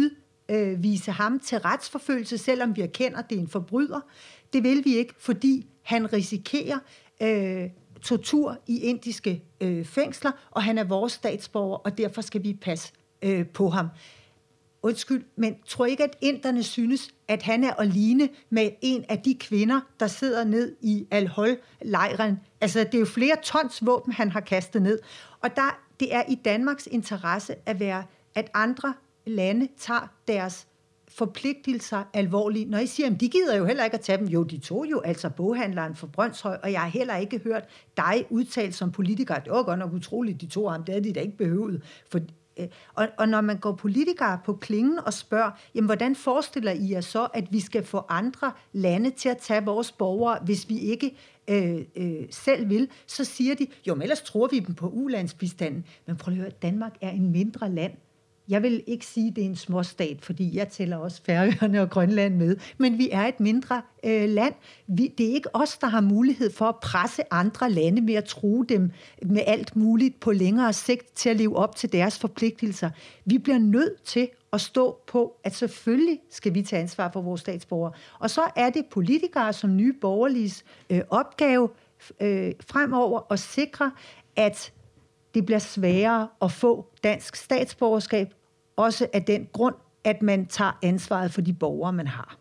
S4: udvise ham til retsforfølgelse, selvom vi erkender, at det er en forbryder. Det vil vi ikke, fordi han risikerer øh, tortur i indiske øh, fængsler, og han er vores statsborger, og derfor skal vi passe øh, på ham. Undskyld, men tror ikke, at inderne synes, at han er at ligne med en af de kvinder, der sidder ned i Al-Hol-lejren? Altså, det er jo flere tons våben, han har kastet ned. Og der, det er i Danmarks interesse at være, at andre lande tager deres forpligtelser alvorligt. Når I siger, at de gider jo heller ikke at tage dem. Jo, de tog jo altså boghandleren for Brøndshøj, og jeg har heller ikke hørt dig udtalt som politiker. Det var godt nok utroligt, de tog ham. Det havde de da ikke behøvet. For, øh, og, og når man går politikere på klingen og spørger, jamen, hvordan forestiller I jer så, at vi skal få andre lande til at tage vores borgere, hvis vi ikke øh, øh, selv vil, så siger de, jo, men ellers tror vi dem på ulandsbistanden. Men prøv at høre, Danmark er en mindre land. Jeg vil ikke sige, at det er en småstat, fordi jeg tæller også Færøerne og Grønland med, men vi er et mindre øh, land. Vi, det er ikke os, der har mulighed for at presse andre lande med at true dem med alt muligt på længere sigt til at leve op til deres forpligtelser. Vi bliver nødt til at stå på, at selvfølgelig skal vi tage ansvar for vores statsborgere. Og så er det politikere som Nye Borgerliges øh, opgave øh, fremover at sikre, at det bliver sværere at få dansk statsborgerskab, også af den grund, at man tager ansvaret for de borgere, man har.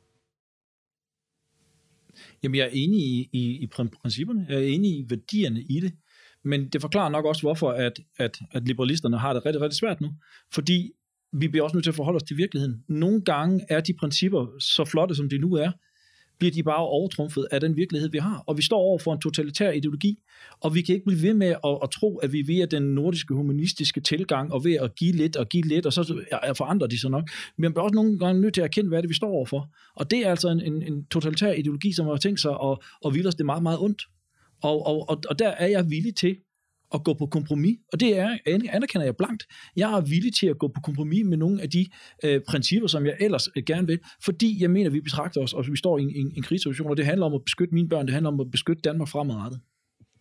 S3: Jamen, jeg er enig i, i, i principperne, jeg er enig i værdierne i det, men det forklarer nok også, hvorfor at, at, at liberalisterne har det rigtig, rigtig svært nu. Fordi vi bliver også nødt til at forholde os til virkeligheden. Nogle gange er de principper så flotte, som de nu er, bliver de bare overtrumfet af den virkelighed, vi har. Og vi står over for en totalitær ideologi, og vi kan ikke blive ved med at, at tro, at vi via den nordiske humanistiske tilgang, og ved at give lidt og give lidt, og så forandrer de sig nok. Men man bliver også nogle gange nødt til at erkende, hvad det er, vi står over for. Og det er altså en, en, en totalitær ideologi, som har tænkt sig at, at ville os det meget, meget ondt. Og, og, og, og der er jeg villig til at gå på kompromis, og det er, anerkender jeg blankt. Jeg er villig til at gå på kompromis med nogle af de øh, principper, som jeg ellers øh, gerne vil, fordi jeg mener, at vi betragter os, og vi står i en, en, en krigssituation, og det handler om at beskytte mine børn, det handler om at beskytte Danmark fremadrettet.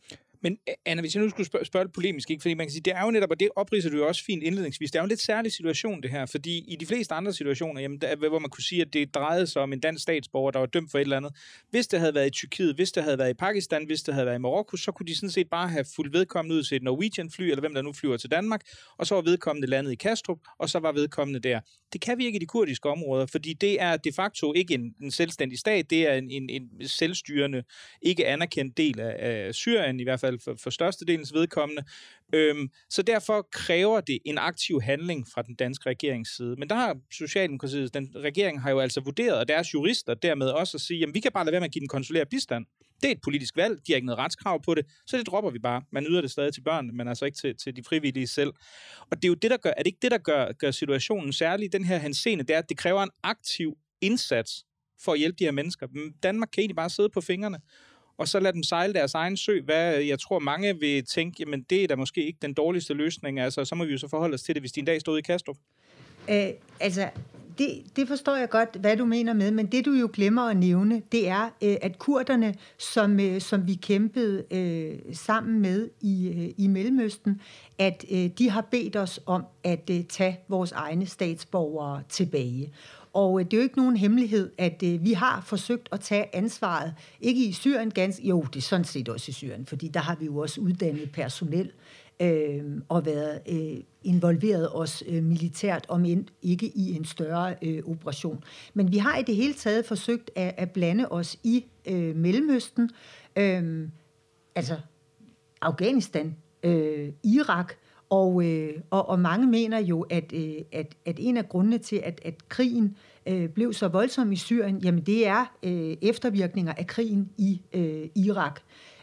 S2: Men Anna, hvis jeg nu skulle spørge, spørge det polemisk, ikke? Fordi man kan sige, det er jo netop, og det opridser du jo også fint indledningsvis, det er jo en lidt særlig situation, det her, fordi i de fleste andre situationer, jamen, der, hvor man kunne sige, at det drejede sig om en dansk statsborger, der var dømt for et eller andet, hvis det havde været i Tyrkiet, hvis det havde været i Pakistan, hvis det havde været i Marokko, så kunne de sådan set bare have fulgt vedkommende ud til et Norwegian-fly, eller hvem der nu flyver til Danmark, og så var vedkommende landet i Kastrup, og så var vedkommende der. Det kan vi ikke i de kurdiske områder, fordi det er de facto ikke en, en selvstændig stat, det er en, en, en selvstyrende, ikke anerkendt del af, af Syrien, i hvert fald for, for størstedelens vedkommende. Øhm, så derfor kræver det en aktiv handling fra den danske regerings side. Men der har Socialdemokratiet, den regering har jo altså vurderet, og deres jurister dermed også at sige, jamen vi kan bare lade være med at give den konsulær bistand. Det er et politisk valg, de har ikke noget retskrav på det, så det dropper vi bare. Man yder det stadig til børnene, men altså ikke til, til de frivillige selv. Og det er jo det, der gør, er det ikke det, der gør, gør situationen særlig, den her henseende, det er, at det kræver en aktiv indsats for at hjælpe de her mennesker. Danmark kan egentlig bare sidde på fingrene, og så lade dem sejle deres egen sø. Hvad jeg tror, mange vil tænke, jamen det er da måske ikke den dårligste løsning, altså så må vi jo så forholde os til det, hvis de en dag stod i Kastrup.
S4: Øh, altså, det, det forstår jeg godt, hvad du mener med, men det du jo glemmer at nævne, det er, øh, at kurderne, som, øh, som vi kæmpede øh, sammen med i, øh, i Mellemøsten, at øh, de har bedt os om at øh, tage vores egne statsborgere tilbage. Og øh, det er jo ikke nogen hemmelighed, at øh, vi har forsøgt at tage ansvaret, ikke i Syrien ganske, jo, det er sådan set også i Syrien, fordi der har vi jo også uddannet personel, Øh, og været øh, involveret os øh, militært, om end ikke i en større øh, operation. Men vi har i det hele taget forsøgt at, at blande os i øh, Mellemøsten, øh, altså Afghanistan, øh, Irak, og, øh, og, og mange mener jo, at, øh, at, at en af grundene til, at, at krigen øh, blev så voldsom i Syrien, jamen det er øh, eftervirkninger af krigen i øh, Irak.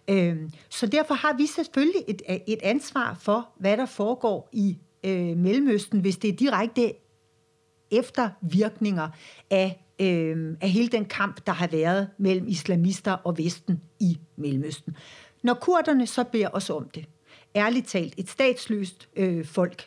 S4: Så derfor har vi selvfølgelig et, et ansvar for, hvad der foregår i øh, Mellemøsten, hvis det er direkte eftervirkninger af, øh, af hele den kamp, der har været mellem islamister og Vesten i Mellemøsten. Når kurderne så beder os om det, ærligt talt et statsløst øh, folk,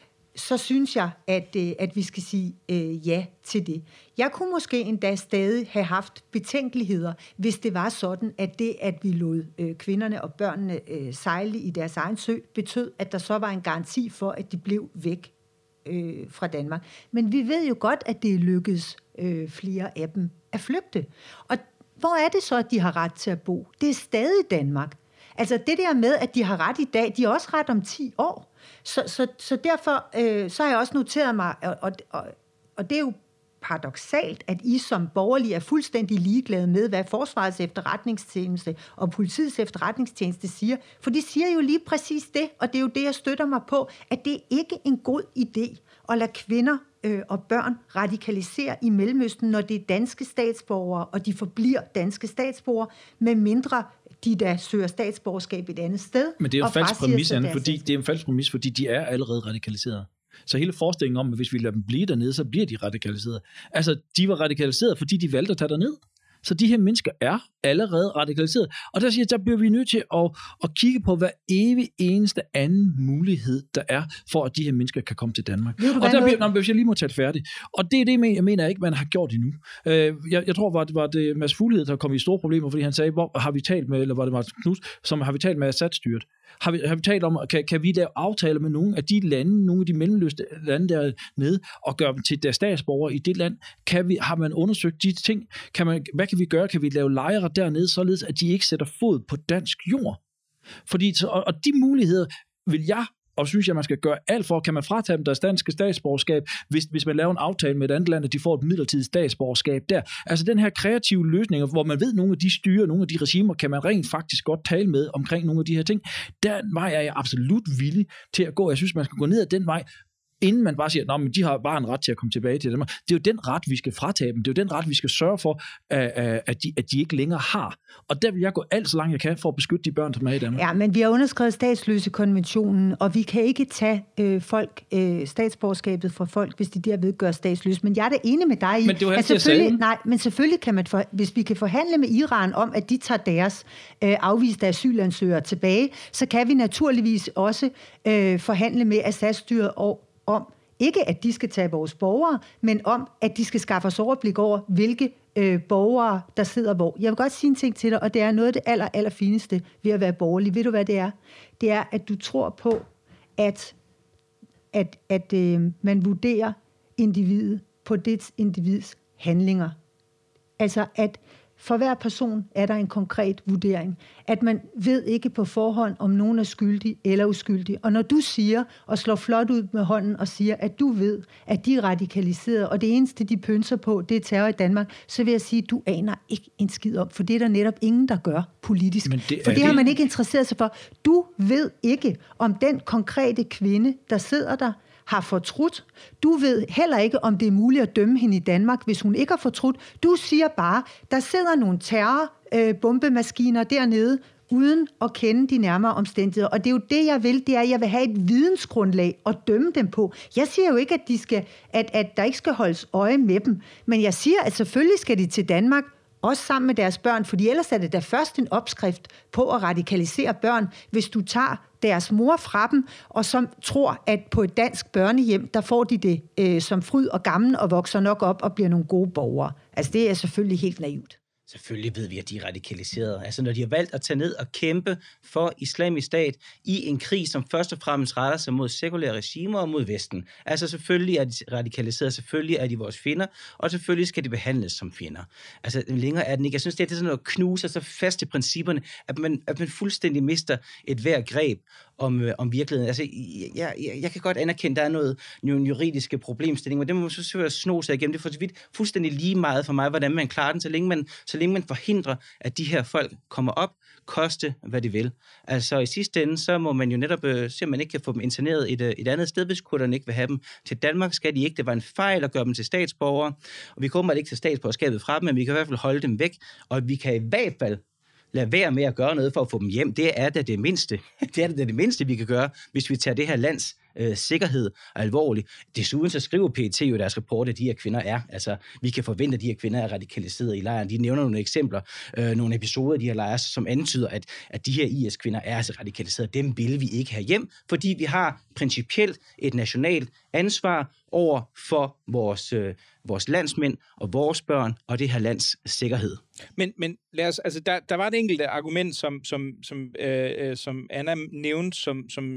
S4: så synes jeg, at, øh, at vi skal sige øh, ja til det. Jeg kunne måske endda stadig have haft betænkeligheder, hvis det var sådan, at det, at vi lod øh, kvinderne og børnene øh, sejle i deres egen sø, betød, at der så var en garanti for, at de blev væk øh, fra Danmark. Men vi ved jo godt, at det lykkedes øh, flere af dem at flygte. Og hvor er det så, at de har ret til at bo? Det er stadig Danmark. Altså det der med, at de har ret i dag, de har også ret om ti år. Så, så, så derfor øh, så har jeg også noteret mig, og, og, og, og det er jo paradoksalt, at I som borgerlige er fuldstændig ligeglade med, hvad Forsvarets efterretningstjeneste og politiets efterretningstjeneste siger. For de siger jo lige præcis det, og det er jo det, jeg støtter mig på, at det ikke er en god idé at lade kvinder øh, og børn radikalisere i Mellemøsten, når det er danske statsborgere, og de forbliver danske statsborgere, med mindre de der søger statsborgerskab et andet sted.
S3: Men det er jo en falsk præmis, Anne, fordi det er en falsk præmis, fordi de er allerede radikaliseret. Så hele forestillingen om, at hvis vi lader dem blive dernede, så bliver de radikaliseret. Altså, de var radikaliseret, fordi de valgte at tage derned. Så de her mennesker er allerede radikaliseret. Og der siger, der bliver vi nødt til at, at kigge på hver evig eneste anden mulighed, der er, for at de her mennesker kan komme til Danmark. Og der bliver, hvis jeg lige må tage det færdigt. Og det er det, jeg mener ikke, man har gjort endnu. Jeg, jeg tror, var det var det Mads Fuglede, der kom i store problemer, fordi han sagde, hvor har vi talt med, eller var det Martin Knudt, som har vi talt med Assad-styret? Har vi, har vi talt om, kan, kan vi lave aftaler med nogle af de lande, nogle af de mellemløste lande dernede, og gøre dem til deres statsborgere i det land? Kan vi, har man undersøgt de ting? Kan man, hvad kan vi gøre? Kan vi lave lejre dernede, således at de ikke sætter fod på dansk jord? Fordi, og, og de muligheder vil jeg, og synes jeg, man skal gøre alt for, kan man fratage dem deres danske statsborgerskab, hvis, hvis man laver en aftale med et andet land, at de får et midlertidigt statsborgerskab der. Altså den her kreative løsning, hvor man ved, at nogle af de styrer, nogle af de regimer, kan man rent faktisk godt tale med omkring nogle af de her ting. Den vej er jeg absolut villig til at gå. Jeg synes, man skal gå ned ad den vej, inden man bare siger, at de har bare en ret til at komme tilbage til Danmark. Det er jo den ret, vi skal fratage dem. Det er jo den ret, vi skal sørge for, at de, at de ikke længere har. Og der vil jeg gå alt så langt jeg kan for at beskytte de børn, som er i Danmark.
S4: Ja, men vi har underskrevet statsløsekonventionen, og vi kan ikke tage øh, folk, øh, statsborgerskabet fra folk, hvis de derved gør statsløse. Men jeg er da enig med dig i,
S3: men det var
S4: at selvfølgelig, nej, men selvfølgelig kan man, for, hvis vi kan forhandle med Iran om, at de tager deres øh, afviste asylansøgere tilbage, så kan vi naturligvis også øh, forhandle med Assad-styret og om ikke at de skal tage vores borgere, men om, at de skal skaffe os overblik over, hvilke øh, borgere, der sidder hvor. Jeg vil godt sige en ting til dig, og det er noget af det aller, aller fineste ved at være borgerlig. Ved du, hvad det er? Det er, at du tror på, at, at, at øh, man vurderer individet på det individs handlinger. Altså, at for hver person er der en konkret vurdering. At man ved ikke på forhånd, om nogen er skyldig eller uskyldig. Og når du siger, og slår flot ud med hånden og siger, at du ved, at de er radikaliseret, og det eneste, de pønser på, det er terror i Danmark, så vil jeg sige, at du aner ikke en skid om, for det er der netop ingen, der gør politisk. Det for det, det har man ikke interesseret sig for. Du ved ikke, om den konkrete kvinde, der sidder der, har fortrudt. Du ved heller ikke, om det er muligt at dømme hende i Danmark, hvis hun ikke har fortrudt. Du siger bare, der sidder nogle terrorbombemaskiner øh, dernede, uden at kende de nærmere omstændigheder. Og det er jo det, jeg vil, det er, at jeg vil have et vidensgrundlag at dømme dem på. Jeg siger jo ikke, at, de skal, at, at der ikke skal holdes øje med dem, men jeg siger, at selvfølgelig skal de til Danmark, også sammen med deres børn, fordi ellers er det da først en opskrift på at radikalisere børn, hvis du tager deres mor fra dem, og som tror, at på et dansk børnehjem, der får de det øh, som fryd og gammel, og vokser nok op og bliver nogle gode borgere. Altså det er selvfølgelig helt naivt.
S5: Selvfølgelig ved vi, at de er radikaliseret. Altså når de har valgt at tage ned og kæmpe for Islamisk Stat i en krig, som først og fremmest retter sig mod sekulære regimer og mod Vesten. Altså selvfølgelig er de radikaliseret, selvfølgelig er de vores fjender, og selvfølgelig skal de behandles som fjender. Altså længere er den ikke. Jeg synes, det er sådan noget knuser så fast i principperne, at man, at man fuldstændig mister et hver greb om, øh, om virkeligheden. Altså jeg, jeg, jeg kan godt anerkende, at der er noget, nogle juridiske problemstillinger, men det må man så selvfølgelig sno sig igennem. Det er for så vidt fuldstændig lige meget for mig, hvordan man klarer den, så længe man, så længe man forhindrer, at de her folk kommer op, koste hvad de vil. Altså i sidste ende, så må man jo netop øh, se, om man ikke kan få dem interneret et, et andet sted, hvis kurderne ikke vil have dem. Til Danmark skal de ikke. Det var en fejl at gøre dem til statsborgere, og vi kommer ikke til statsborgerskabet fra dem, men vi kan i hvert fald holde dem væk, og vi kan i hvert fald lade være med at gøre noget for at få dem hjem. Det er da det mindste. Det er da det mindste, vi kan gøre, hvis vi tager det her lands øh, sikkerhed alvorligt. Desuden så skriver P E T jo deres rapport, at de her kvinder er. Altså, vi kan forvente, at de her kvinder er radikaliseret i lejren. De nævner nogle eksempler, øh, nogle episoder af de her lejre, som antyder, at, at de her I S-kvinder er altså radikaliseret. Dem vil vi ikke have hjem, fordi vi har principielt et nationalt ansvar over for vores, øh, vores landsmænd og vores børn og det her lands sikkerhed.
S2: Men, men lad os, altså der, der var et enkelt argument, som, som, som, øh, som Anna nævnte, som, som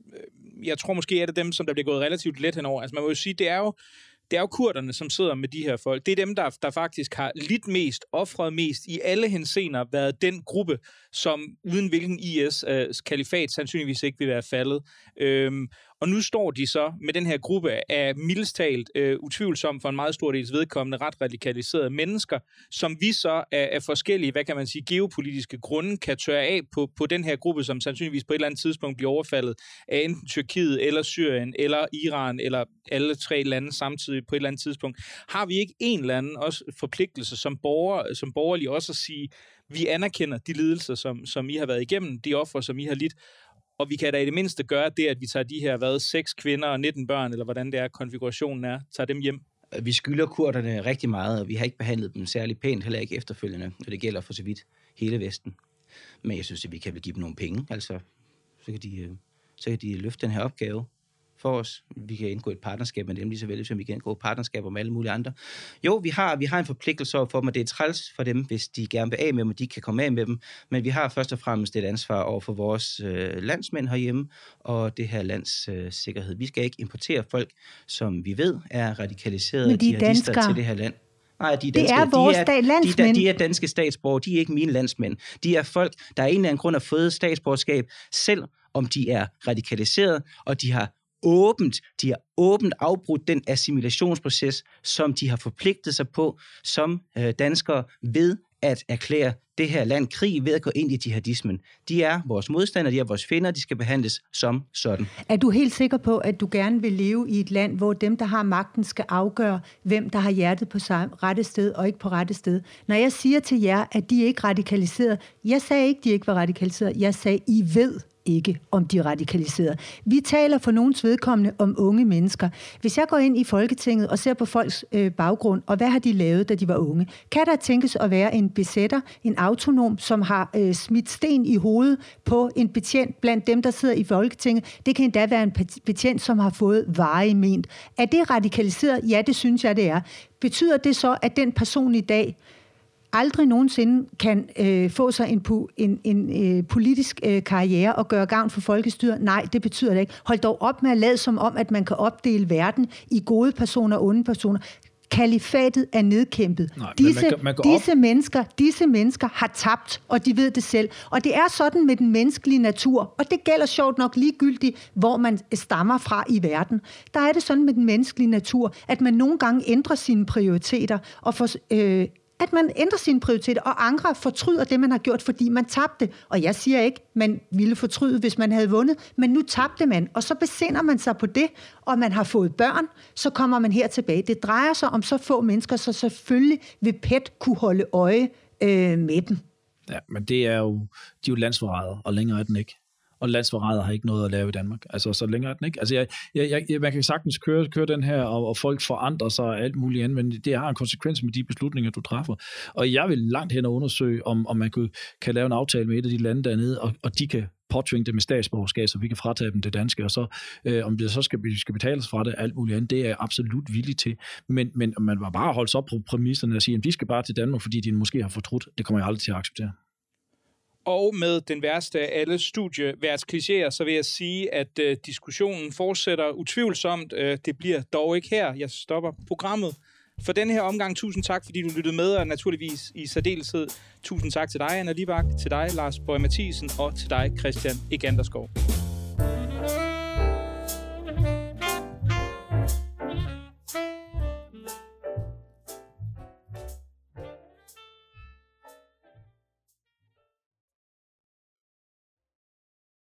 S2: øh, jeg tror måske er det dem, som der bliver gået relativt let henover. Altså man må jo sige, det er jo Det er jo kurderne, som sidder med de her folk. Det er dem, der, der faktisk har lidt mest, offret mest, i alle henseender været den gruppe, som uden hvilken I S' øh, kalifat sandsynligvis ikke vil være faldet. Øhm, og nu står de så med den her gruppe af mildest talt øh, utvivlsomt for en meget stor dels vedkommende ret radikaliserede mennesker, som vi så af, af forskellige, hvad kan man sige, geopolitiske grunde kan tørre af på, på den her gruppe, som sandsynligvis på et eller andet tidspunkt bliver overfaldet af enten Tyrkiet eller Syrien eller Iran eller alle tre lande samtidig på et eller andet tidspunkt. Har vi ikke en eller anden også forpligtelse som borger, som borgerlige også at sige, vi anerkender de lidelser, som, som I har været igennem, de ofre, som I har lidt, og vi kan da i det mindste gøre det, at vi tager de her, hvad, seks kvinder og nitten børn, eller hvordan det er, konfigurationen er, tager dem hjem.
S5: Vi skylder kurderne rigtig meget, og vi har ikke behandlet dem særlig pænt, heller ikke efterfølgende, og det gælder for så vidt hele Vesten. Men jeg synes, at vi kan vel give dem nogle penge, altså så kan de, så kan de løfte den her opgave for os. Vi kan indgå et partnerskab med dem lige så vel, som vi kan indgå et partnerskab med alle mulige andre. Jo, vi har, vi har en forpligtelse over for dem, og det er træls for dem, hvis de gerne vil af med dem, og de kan komme af med dem. Men vi har først og fremmest et ansvar over for vores øh, landsmænd herhjemme, og det her lands øh, sikkerhed. Vi skal ikke importere folk, som vi ved er radikaliserede
S4: de
S5: jihadister til det her land. Nej, de er danske,
S4: det er vores
S5: de er,
S4: landsmænd.
S5: De, de er danske statsborgere, de er ikke mine landsmænd. De er folk, der af en eller anden grund har fået statsborgerskab, selv om de er radikaliseret, og de har åbent, de har åbent afbrudt den assimilationsproces, som de har forpligtet sig på som øh, danskere ved at erklære det her land krig ved at gå ind i jihadismen. De er vores modstandere, de er vores fjender, de skal behandles som sådan.
S4: Er du helt sikker på, at du gerne vil leve i et land, hvor dem, der har magten, skal afgøre, hvem der har hjertet på rette sted og ikke på rette sted? Når jeg siger til jer, at de er ikke radikaliseret, jeg sagde ikke, de ikke var radikaliseret, jeg sagde, I ved, ikke, om de er radikaliseret. Vi taler for nogens vedkommende om unge mennesker. Hvis jeg går ind i Folketinget og ser på folks øh, baggrund, og hvad har de lavet, da de var unge, kan der tænkes at være en besætter, en autonom, som har øh, smidt sten i hovedet på en betjent blandt dem, der sidder i Folketinget. Det kan endda være en betjent, som har fået varig ment. Er det radikaliseret? Ja, det synes jeg, det er. Betyder det så, at den person i dag aldrig nogensinde kan øh, få sig en, en, en øh, politisk øh, karriere og gøre gavn for folkestyret? Nej, det betyder det ikke. Hold dog op med at lade som om, at man kan opdele verden i gode personer og onde personer. Kalifatet er nedkæmpet. Nej, disse, man kan, man kan disse, mennesker, disse mennesker har tabt, og de ved det selv. Og det er sådan med den menneskelige natur, og det gælder sjovt nok ligegyldigt, hvor man stammer fra i verden. Der er det sådan med den menneskelige natur, at man nogle gange ændrer sine prioriteter og får... Øh, at man ændrer sine prioriteter, og andre fortryder det, man har gjort, fordi man tabte. Og jeg siger ikke, man ville fortryde, hvis man havde vundet, men nu tabte man, og så besinder man sig på det, og man har fået børn, så kommer man her tilbage. Det drejer sig om så få mennesker, så selvfølgelig vil P E T kunne holde øje øh, med dem.
S3: Ja, men det er jo, de er jo landsforrædere, og længere er den ikke. Og landsforrædere har ikke noget at lave i Danmark. Altså, så længere er den ikke. Altså, jeg, jeg, jeg, man kan sagtens køre, køre den her, og, og folk forandrer sig og alt muligt andet, men det har en konsekvens med de beslutninger, du træffer. Og jeg vil langt hen og undersøge, om, om man kan, kan lave en aftale med et af de lande dernede, og, og de kan påtvinge det med statsborgerskab, så vi kan fratage dem det danske, og så øh, om det så skal, skal betales fra det, alt muligt andet, det er jeg absolut villig til. Men, men man var bare holdt sig op på præmisserne og sige, at de skal bare til Danmark, fordi de måske har fortrudt. Det kommer jeg aldrig til at acceptere.
S2: Og med den værste af alle studieværtsklichéer, så vil jeg sige, at øh, diskussionen fortsætter utvivlsomt. Øh, det bliver dog ikke her. Jeg stopper programmet for denne her omgang. Tusind tak, fordi du lyttede med, og naturligvis i særdeleshed tusind tak til dig, Anna Libak, til dig, Lars Boje Mathiesen, og til dig, Christian Eganderskov.